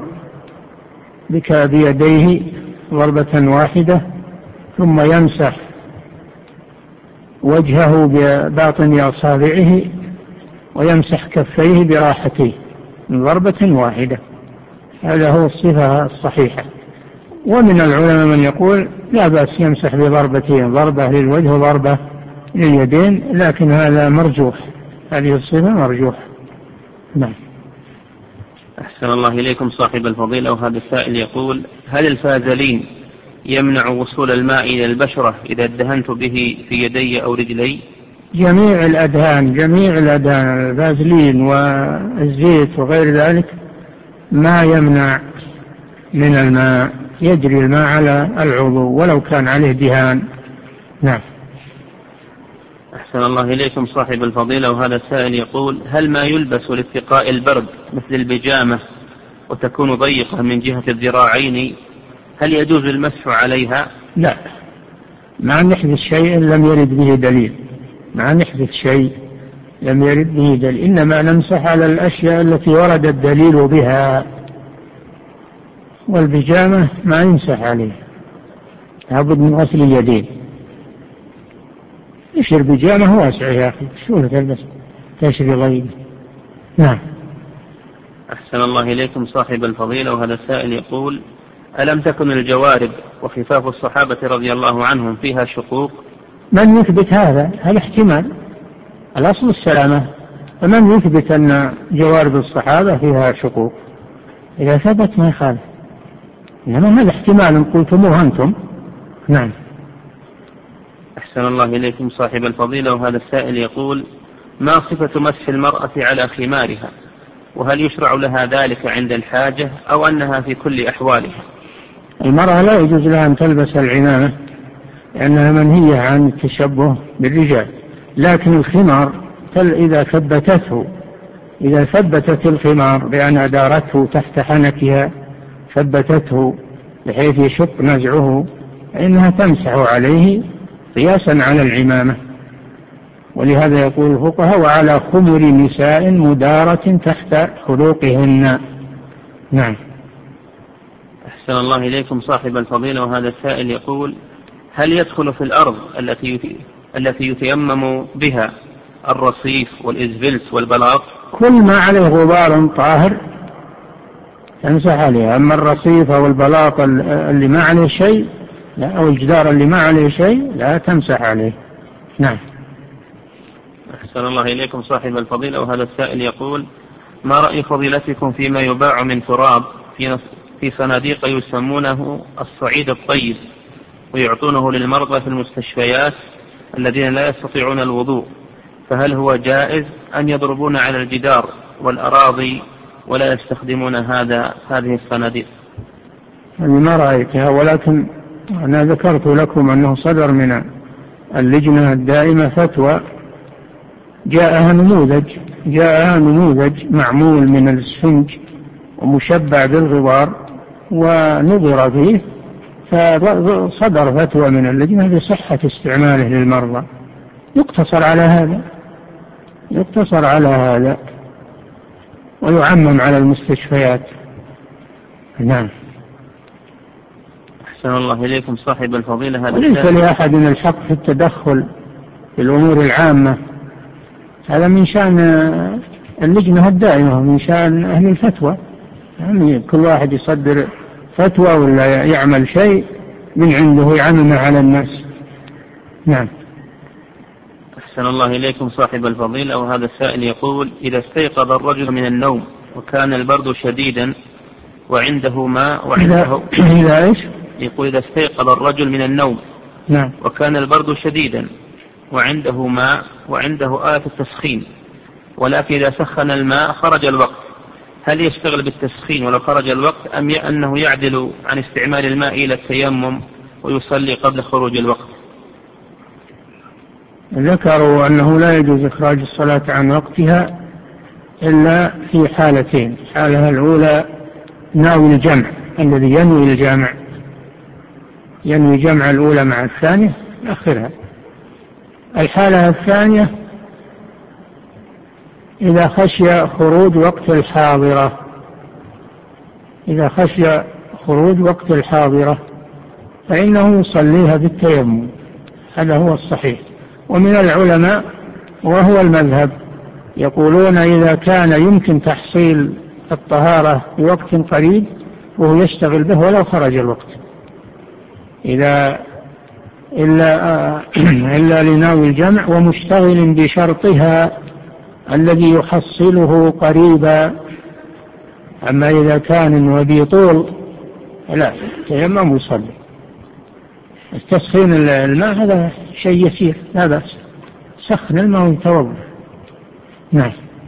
بيديه ضربة واحدة، ثم يمسح وجهه بباطن أصابعه ويمسح كفيه براحتيه ضربة واحدة. هذا هو الصفة الصحيحة. ومن العلماء من يقول لا بأس يمسح بضربتين، ضربة للوجه وضربة لليدين، لكن هذا مرجوح، هذه الصفة مرجوح. نعم. أحسن الله إليكم صاحب الفضيلة، وهذا السائل يقول: هل الفازلين يمنع وصول الماء إلى البشرة إذا ادهنت به في يدي أو رجلي؟ جميع الأدهان جميع الأدهان الفازلين والزيت وغير ذلك ما يمنع من الماء، يجري الماء على العضو ولو كان عليه دهان. نعم. أحسن الله إليكم صاحب الفضيلة، وهذا السائل يقول: هل ما يلبس لاتقاء البرد مثل البيجامة وتكون ضيقة من جهة الذراعين هل يجوز المسح عليها؟ لا، ما نحدث شيء لم يرد به دليل، ما نحدث شيء لم يرد به دليل، إنما نمسح على الأشياء التي ورد الدليل بها. والبيجامة ما يمسح عليها، لابد من غسل اليدين. يشير بيجامة واسع يا أخي، شو تلبس تشري ضيق. نعم. أحسن الله إليكم صاحب الفضيلة، وهذا السائل يقول: ألم تكن الجوارب وخفاف الصحابة رضي الله عنهم فيها شقوق؟ من يثبت هذا؟ هذا احتمال، الأصل السلامة، فمن يثبت أن جوارب الصحابة فيها شقوق؟ إذا ثبت ما يخالف، إنما هذا احتمال قلتموه أنتم. نعم. أحسن الله إليكم صاحب الفضيلة. وهذا السائل يقول: ما صفة مسح المرأة على خمارها؟ وهل يشرع لها ذلك عند الحاجة أو أنها في كل أحوالها؟ المرأة لا يجوز لها أن تلبس العمامة لأنها منهية عن التشبه بالرجال، لكن الخمار إذا ثبتته إذا ثبتت الخمار بأن أدارته تحت حنكها، ثبتته بحيث يشق نزعه، فإنها تمسح عليه قياسا على العمامة. ولهذا يقول الفقهاء: وعلى خمر نساء مدارة تحت خلوقهن. نعم. أحسن الله إليكم صاحب الفضيلة. وهذا السائل يقول: هل يدخل في الأرض التي التي يتيمم بها الرصيف والإزفلت والبلاط؟ كل ما عليه غبار طاهر تمسح عليه، أما الرصيف أو البلاط اللي ما عليه شيء لا، أو الجدار اللي ما عليه شيء لا تمسح عليه. نعم. أحسن الله إليكم صاحب الفضيلة. وهذا السائل يقول: ما رأي فضيلتكم فيما يباع من تراب في في صناديق يسمونه الصعيد الطيب ويعطونه للمرضى في المستشفيات الذين لا يستطيعون الوضوء، فهل هو جائز أن يضربون على الجدار والأراضي ولا يستخدمون هذا هذه الصناديق؟ أنا ما رأيتها، ولكن أنا ذكرت لكم أنه صدر من اللجنة الدائمة فتوى جاءها نموذج جاءها نموذج معمول من الاسفنج ومشبع بالغبار ونظر فيه، فصدر فتوى من اللجنة بصحة استعماله للمرضى. يقتصر على هذا يقتصر على هذا ويعمم على المستشفيات. نعم. أحسن الله إليكم صاحب الفضيلة. هذا وليس لأحد الحق في التدخل في الأمور العامة، هذا من شأن اللجنة الدائمة ومن شأن أهل الفتوى، يعني كل واحد يصدر فتوى ولا يعمل شيء من عنده يعمم على الناس. نعم. أحسن الله إليكم صاحب الفضيلة. وهذا السائل يقول: إذا استيقظ الرجل من النوم وكان البرد شديدا وعنده ماء وعنده إذا إيش؟ يقول: إذا استيقظ الرجل من النوم نعم. وكان البرد شديدا وعنده ماء وعنده آلة التسخين، ولكن إذا سخن الماء خرج الوقت، هل يشتغل بالتسخين ولو خرج الوقت أم أنه يعدل عن استعمال الماء إلى التيمم ويصلي قبل خروج الوقت؟ ذكروا أنه لا يجوز إخراج الصلاة عن وقتها إلا في حالتين: الحالة الأولى ناوي الجمع، الذي ينوي الجمع ينوي جمع الأولى مع الثانية يأخرها. الحالة الثانية إذا خشي خروج وقت الحاضرة إذا خشي خروج وقت الحاضرة فإنه يصليها بالتيمم، هذا هو الصحيح. ومن العلماء وهو المذهب يقولون إذا كان يمكن تحصيل الطهارة في وقت قريب وهو يشتغل به ولو خرج الوقت، إذا إلا, إلا لناوي الجمع ومشتغل بشرطها الذي يحصله قريبا. أما إذا كان وبيطول لا تيمم يصلي. التسخين الماء هذا شيء يسير لا بأس، سخن الماء ويتوضأ. نعم.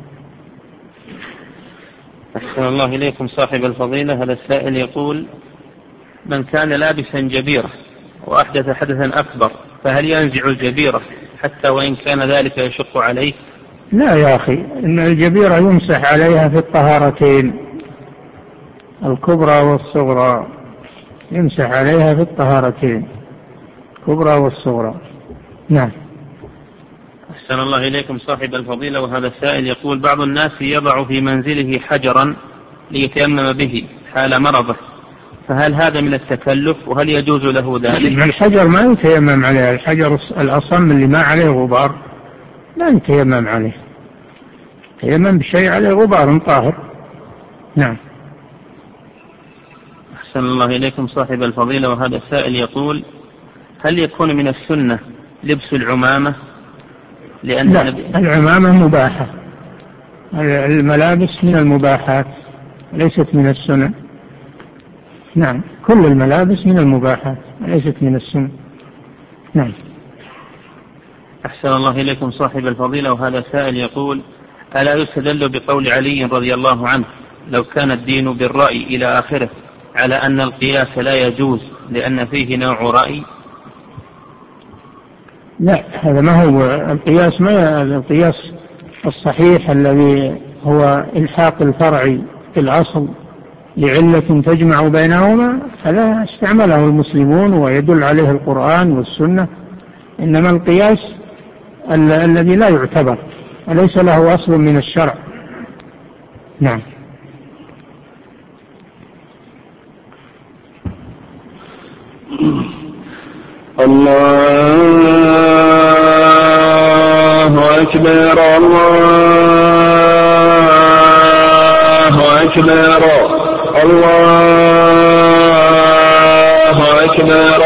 أحسن الله إليكم صاحب الفضيلة. هذا السائل يقول: من كان لابسا جبيرة وأحدث حدثا أكبر فهل ينزع الجبيرة حتى وإن كان ذلك يشق عليه؟ لا يا أخي، إن الجبيرة يمسح عليها في الطهارتين الكبرى والصغرى، يمسح عليها في الطهارتين الكبرى والصغرى. نعم. أحسن الله إليكم صاحب الفضيلة. وهذا السائل يقول: بعض الناس يضع في منزله حجرا ليتيمم به حال مرضه، فهل هذا من التكلف وهل يجوز له ذلك؟ الحجر ما يتيمم عليه، الحجر الأصم اللي ما عليه غبار لا يتيمم عليه، يتيمم بشيء عليه غبار طاهر. نعم. أحسن أحسن الله إليكم صاحب الفضيلة، وهذا السائل يقول: هل يكون من السنة لبس العمامة؟ لأن لا، العمامة مباحة، الملابس من المباحات ليست من السنة. نعم، كل الملابس من المباحات ليست من السنة. نعم. أحسن الله إليكم صاحب الفضيلة، وهذا سائل يقول: ألا يستدل بقول علي رضي الله عنه لو كان الدين بالرأي إلى آخره على أن القياس لا يجوز لأن فيه نوع رأي؟ لا، هذا ما هو القياس. ما القياس الصحيح الذي هو إلحاق الفرع في الأصل لعلة تجمع بينهما، فلا استعمله المسلمون ويدل عليه القرآن والسنة. إنما القياس ال- الذي لا يعتبر وليس له أصل من الشرع. نعم. الله أكبر الله أكبر الله أكبر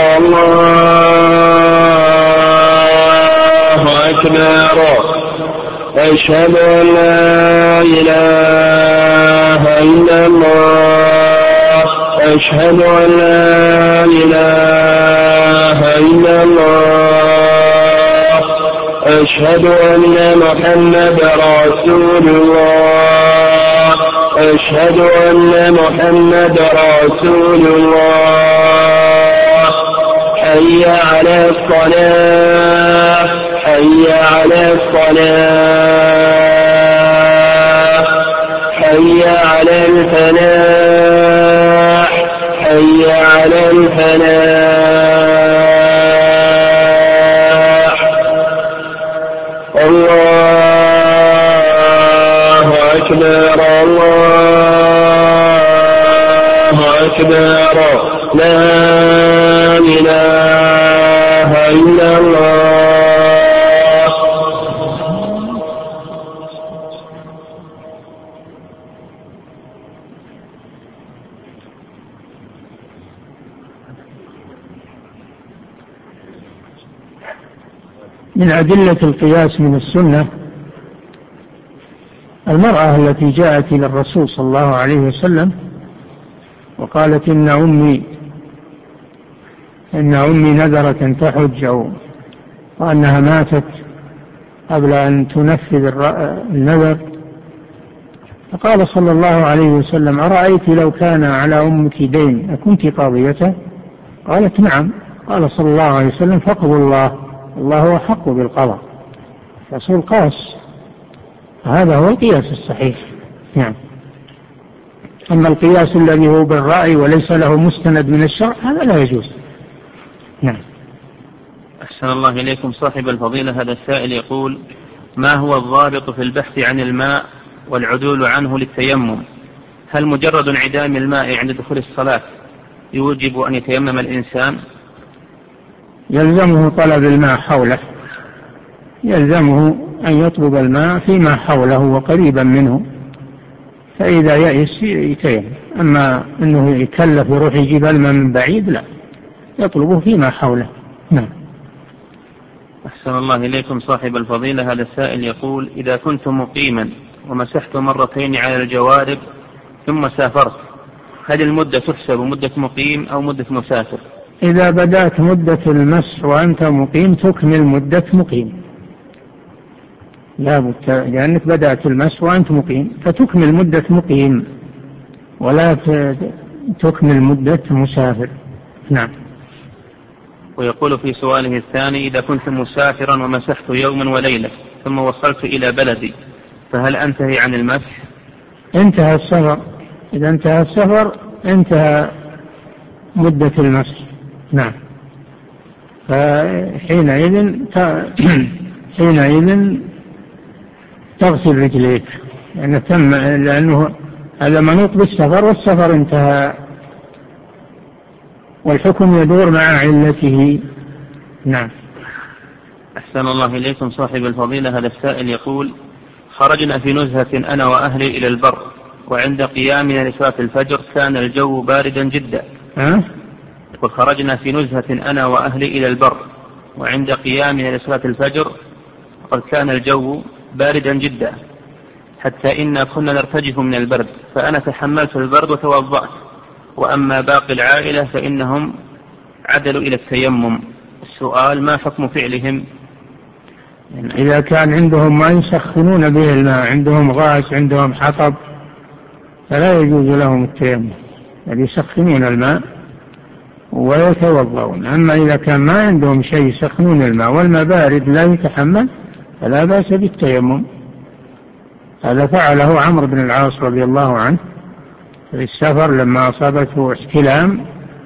الله أكبر. أشهد أن لا إله إلا الله أشهد أن لا إله إلا الله أشهد أن محمدا رسول الله أشهد أن محمدا رسول الله. حي على الصلاة حي على الصلاة حي على الفلاح حي على الفلاح. الله أكبر الله أكبر. لا إله إلا الله. من أدلة القياس من السنة المرأة التي جاءت إلى الرسول صلى الله عليه وسلم وقالت إن أمي إن أمي نذرت أن تحج أو وأنها ماتت قبل أن تنفذ النذر، فقال صلى الله عليه وسلم: أرأيت لو كان على أمك دين أكنت قاضيته؟ قالت: نعم. قال صلى الله عليه وسلم: فاقضوا الله الله هو حق بالقضاء. الرسول قاس، هذا هو القياس الصحيح. نعم. أما القياس الذي هو بالرأي وليس له مستند من الشرع هذا لا يجوز. نعم. أحسن الله إليكم صاحب الفضيلة، هذا السائل يقول: ما هو الضابط في البحث عن الماء والعدول عنه للتيمم؟ هل مجرد انعدام الماء عند دخول الصلاة يوجب أن يتيمم الإنسان؟ يلزمه طلب الماء حوله، يلزمه أن يطلب الماء فيما حوله وقريبا منه، فإذا يئس يتيمم. أما أنه يكلف يروح يجيب الماء من بعيد لا، يطلبه فيما حوله. نعم. أحسن الله إليكم صاحب الفضيلة، هذا السائل يقول: إذا كنت مقيما ومسحت مرتين على الجوارب ثم سافرت، هل المدة تحسب مدة مقيم أو مدة مسافر؟ إذا بدأت مدة المسح وأنت مقيم تكمل مدة مقيم، لا بد، لأنك بدأت المسح وأنت مقيم فتكمل مدة مقيم ولا تكمل مدة مسافر. نعم. ويقول في سؤاله الثاني: إذا كنت مسافرا ومسحت يوما وليلة ثم وصلت إلى بلدي فهل أنتهي عن المسح؟ انتهى السفر، إذا انتهى السفر انتهى مدة المسح. نعم. فحينئذ حينئذ تغسل رجليك لأنه تم، لأنه هذا منوط بالسفر والسفر انتهى والحكم يدور مع علته. نعم. أحسن الله إليكم صاحب الفضيلة، هذا السائل يقول: خرجنا في نزهة أنا وأهلي إلى البر، وعند قيامنا لصلاة الفجر كان الجو باردا جدا ها؟ يقول خرجنا في نزهة أنا وأهلي إلى البر، وعند قيامنا لصلاة الفجر قد كان الجو باردا جدا حتى إنا كنا نرتجف من البرد، فأنا تحملت البرد وتوضأت، وأما باقي العائلة فإنهم عدلوا إلى التيمم. السؤال: ما حكم فعلهم؟ إذا كان عندهم ما يسخنون به الماء، عندهم غاز، عندهم حطب، فلا يجوز لهم التيمم، يعني يسخنون الماء ويتوضؤون. أما إذا كان ما عندهم شيء يسخنون الماء والماء بارد لا يتحمل فلا بأس بالتيمم. هذا فعله عمرو بن العاص رضي الله عنه في السفر لما أصابته احتلام،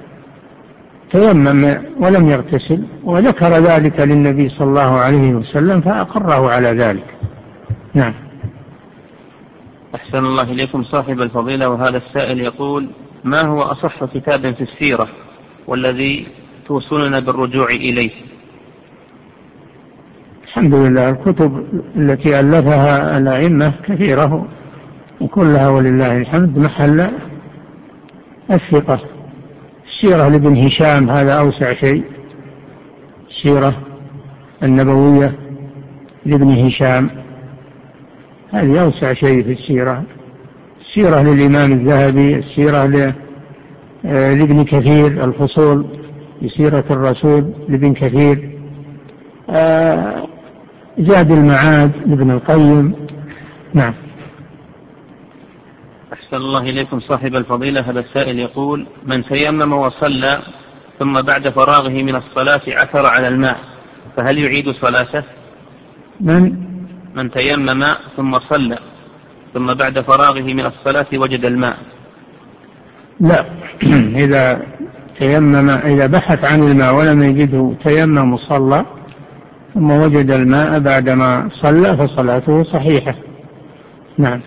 تيمم ولم يغتسل، وذكر ذلك للنبي صلى الله عليه وسلم فأقره على ذلك. نعم. أحسن الله إليكم صاحب الفضيلة، وهذا السائل يقول: ما هو أصح كتاب في السيرة والذي توصلنا بالرجوع إليه؟ الحمد لله الكتب التي ألفها الأئمة كثيرة وكلها ولله الحمد محل الثقة. السيرة لابن هشام هذا أوسع شيء، السيرة النبوية لابن هشام هذه أوسع شيء في السيرة. السيرة للإمام الذهبي، السيرة لابن كثير، الفصول لسيرة الرسول لابن كثير، زاد المعاد لابن القيم. نعم. أحسن الله إليكم صاحب الفضيلة، هذا السائل يقول: من تيمم وصلى ثم بعد فراغه من الصلاة عثر على الماء فهل يعيد صلاته؟ من من تيمم ثم صلى ثم بعد فراغه من الصلاة وجد الماء. لا، إذا تيمم إذا بحث عن الماء ولم يجده تيمم وصلى ثم وجد الماء بعدما صلى فصلاته صحيحة. نعم.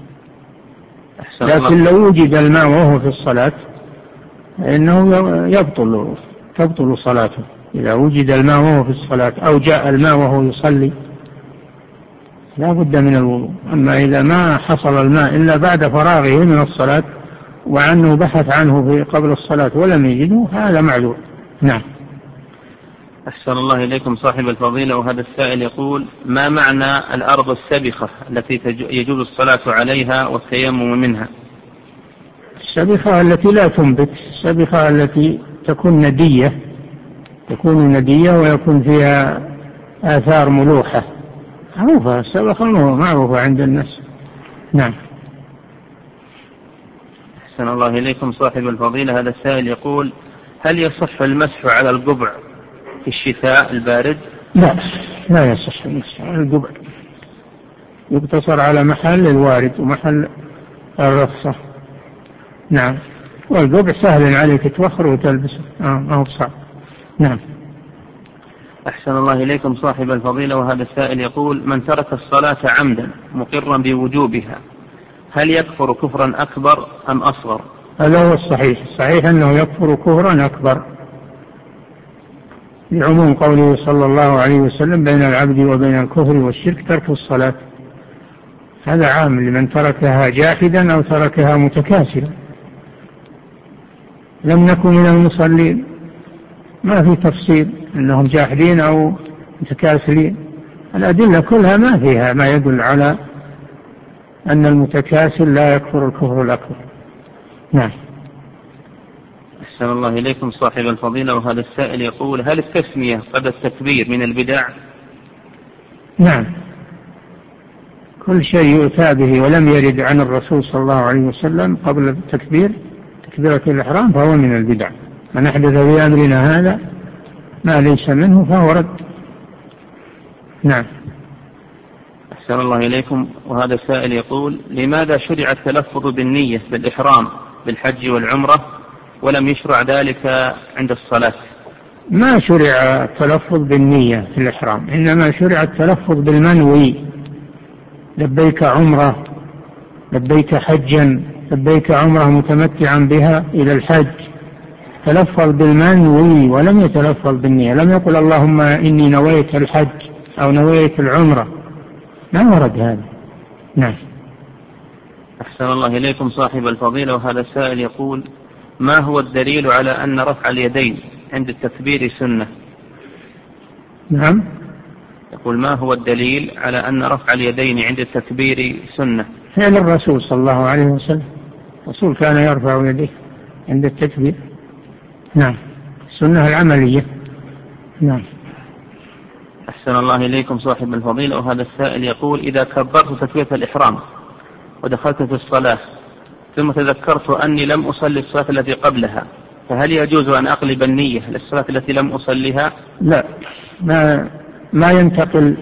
لكن لو وجد الماء وهو في الصلاة فإنه يبطل تبطل صلاته. إذا وجد الماء وهو في الصلاة أو جاء الماء وهو يصلي لا بد من الوضوء. أما إذا ما حصل الماء إلا بعد فراغه من الصلاة وعنه بحث عنه في قبل الصلاة ولم يجده هذا معذور. نعم. أحسن الله إليكم صاحب الفضيلة، وهذا السائل يقول: ما معنى الأرض السبخة التي يجوز الصلاة عليها والتيمم منها؟ السبخة التي لا تنبت، السبخة التي تكون ندية، تكون ندية ويكون فيها آثار ملوحة، معروفة السبخة معروفة عند الناس. نعم. أحسن الله إليكم صاحب الفضيلة، هذا السائل يقول: هل يصح المسح على القبع في الشتاء البارد؟ لا، لا يصح المسح على القبع، يقتصر على محل الوارد ومحل الرخصة. نعم. والقبع سهل عليك توخر وتلبسه، ما هو صعب. نعم. أحسن الله إليكم صاحب الفضيلة، وهذا السائل يقول: من ترك الصلاة عمدا مقرا بوجوبها هل يكفر كفرا أكبر أم أصغر؟ هذا هو الصحيح، الصحيح أنه يكفر كفرا أكبر لعموم قوله صلى الله عليه وسلم: بين العبد وبين الكفر والشرك ترك الصلاة. هذا عام لمن تركها جاحدا أو تركها متكاسلا. لم نكن من المصلين، ما في تفصيل أنهم جاحدين أو متكاسلين، الأدلة كلها ما فيها ما يدل على أن المتكاسل لا يكفر الكفر الأكبر. نعم. أحسن الله إليكم صاحب الفضيلة، وهذا السائل يقول: هل التسمية قبل التكبير من البدع؟ نعم، كل شيء يؤتى به ولم يرد عن الرسول صلى الله عليه وسلم قبل التكبير تكبيرة الإحرام فهو من البدع. من أحدث في أمرنا هذا ما ليس منه فهو رد. نعم. أحسن الله إليكم، وهذا السائل يقول: لماذا شرع التلفظ بالنية بالإحرام بالحج والعمرة ولم يشرع ذلك عند الصلاة؟ ما شرع التلفظ بالنية في الإحرام، إنما شرع التلفظ بالمنوي: لبيك عمرة، لبيك حجا، لبيك عمرة متمتعا بها إلى الحج. تلفظ بالمنوي ولم يتلفظ بالنية، لم يقل اللهم إني نويت الحج أو نويت العمرة، ما ورد هذا. نعم. أحسن الله إليكم صاحب الفضيلة، وهذا السائل يقول: ما هو الدليل على أن رفع اليدين عند التكبير سنة؟ نعم. يقول ما هو الدليل على أن رفع اليدين عند التكبير سنة؟ فعل الرسول صلى الله عليه وسلم، الرسول كان يرفع يديه عند التكبير. نعم، السنة العملية. نعم. أحسن الله إليكم صاحب الفضيلة. وهذا السائل يقول إذا كبرت تكبيرة الإحرام ودخلت في الصلاة ثم تذكرت أني لم أصلي الصلاة التي قبلها، فهل يجوز أن أقلب النية للصلاة التي لم أصليها؟ لا، ما, ما ينتقل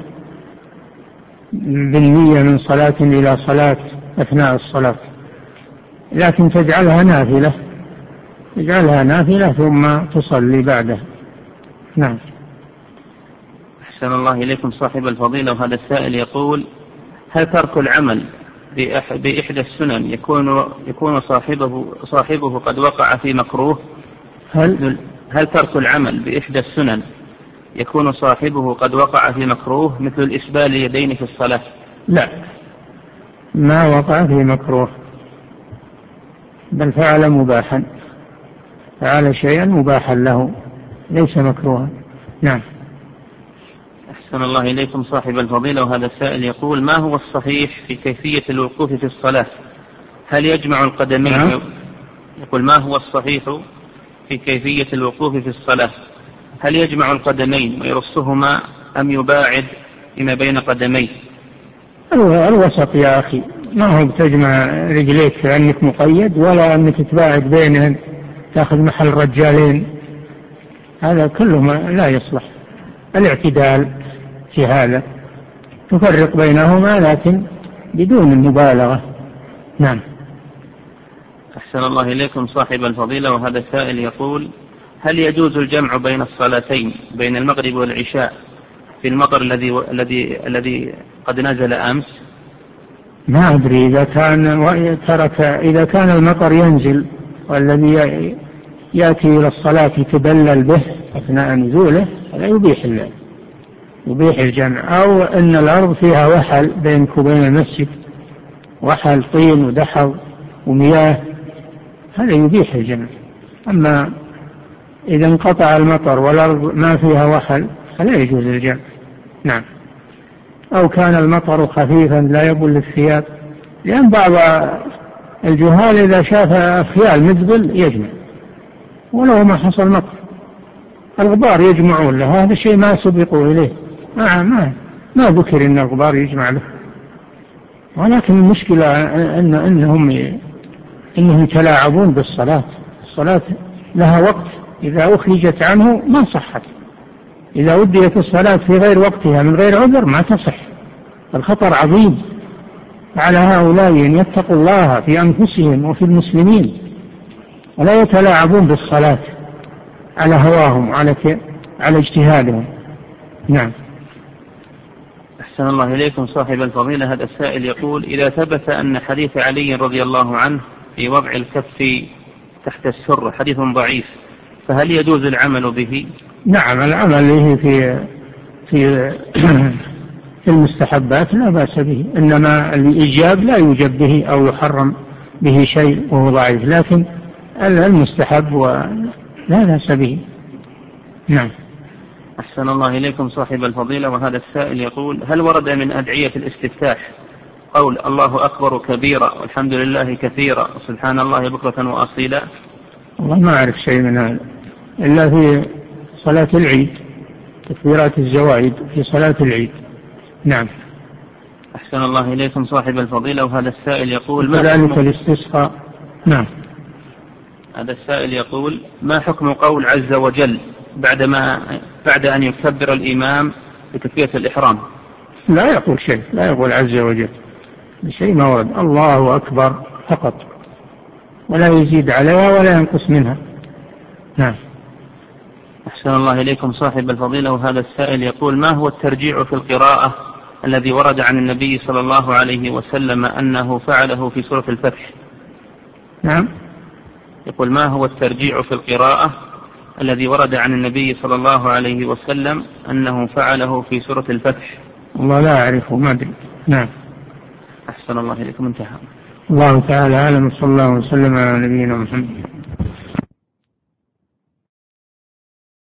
بالنية من صلاة إلى صلاة أثناء الصلاة، لكن تجعلها نافلة تجعلها نافلة ثم تصلي بعده. نعم. أحسن الله إليكم صاحب الفضيلة. وهذا السائل يقول هل ترك العمل بإحدى السنن يكون يكون صاحبه صاحبه قد وقع في مكروه؟ هل هل ترك العمل بإحدى السنن يكون صاحبه قد وقع في مكروه مثل الإسبال اليدين في الصلاة؟ لا، ما وقع في مكروه، بل فعل مباحا، فعل شيئا مباحا له ليس مكروها. نعم. أحسن الله إليكم صاحب الفضيلة. وهذا السائل يقول ما هو الصحيح في كيفية الوقوف في الصلاة؟ هل يجمع القدمين؟ نعم. يقول ما هو الصحيح في كيفية الوقوف في الصلاة؟ هل يجمع القدمين ويرصهما أم يباعد فيما بين قدميه؟ الوسط يا أخي، ما هو بتجمع رجليك كأنك مقيد، ولا أنك تباعد بينهم تأخذ محل رجالين، هذا كله ما لا يصلح. الاعتدال في هذا، تفرق بينهما لكن بدون المبالغة. نعم. أحسن الله إليكم صاحب الفضيلة. وهذا السائل يقول هل يجوز الجمع بين الصلاتين بين المغرب والعشاء في المطر الذي الذي الذي قد نزل أمس؟ ما أدري إذا كان ترك إذا كان المطر ينزل والذي يأتي إلى الصلاة يتبلل به أثناء نزوله هذا يبيح الله يبيح الجمع، أو أن الأرض فيها وحل بينك وبين المسجد، وحل طين ودحر ومياه، هذا يبيح الجمع. أما إذا انقطع المطر والأرض ما فيها وحل فلا يجوز الجمع. نعم. أو كان المطر خفيفا لا يبل الثياب، لأن بعض الجهال إذا شاف خيال مدبل يجمع ولو ما حصل مطر، الغبار يجمعون له، هذا الشيء ما سبقوا إليه، ما, ما, ما ذكر إن الغبار يجمع له. ولكن المشكلة إن إنهم إنهم يتلاعبون بالصلاة. الصلاة لها وقت، إذا أخرجت عنه ما صحت، إذا وديت الصلاة في غير وقتها من غير عذر ما تصح. الخطر عظيم على هؤلاء أن يتقوا الله في أنفسهم وفي المسلمين، ولا يتلاعبون بالصلاة على هواهم وعلى على اجتهادهم. نعم. أحسن الله إليكم صاحب الفضيلة. هذا السائل يقول إذا ثبت أن حديث علي رضي الله عنه في وضع الكف تحت السر حديث ضعيف، فهل يجوز العمل به؟ نعم، العمل به في في في المستحبات لا بأس به، إنما الإيجاب لا يوجب به أو يحرم به شيء وهو ضعيف، لكن المستحب ولا بأس به. نعم. أحسن الله إليكم صاحب الفضيلة. وهذا السائل يقول هل ورد من أدعية الاستفتاح قول الله أكبر كبيرا والحمد لله كثيرا وسبحان الله بكرة وأصيلا؟ والله ما أعرف شيء من هذا إلا في صلاة العيد، تكبيرات الزوائد في صلاة العيد. نعم. أحسن الله إليكم صاحب الفضيلة. وهذا السائل يقول ما ذلك الاستسقاء. نعم. هذا السائل يقول ما حكم قول عز وجل بعد ما بعد أن يكبر الإمام بتكبيرة الإحرام؟ لا يقول شيء، لا يقول عز وجل شيء، ما ورد الله أكبر فقط، ولا يزيد عليها ولا ينقص منها. نعم. أحسن الله إليكم صاحب الفضيلة. وهذا السائل يقول ما هو الترجيع في القراءة الذي ورد عن النبي صلى الله عليه وسلم أنه فعله في سورة الفتح؟ نعم. يقول ما هو الترجيع في القراءة الذي ورد عن النبي صلى الله عليه وسلم أنه فعله في سورة الفتح؟ والله لا أعرفه، ما أدري. نعم. أحسن الله إليكم. انتهى. الله تعالى أعلم، صلى الله وسلم على نبينا محمد.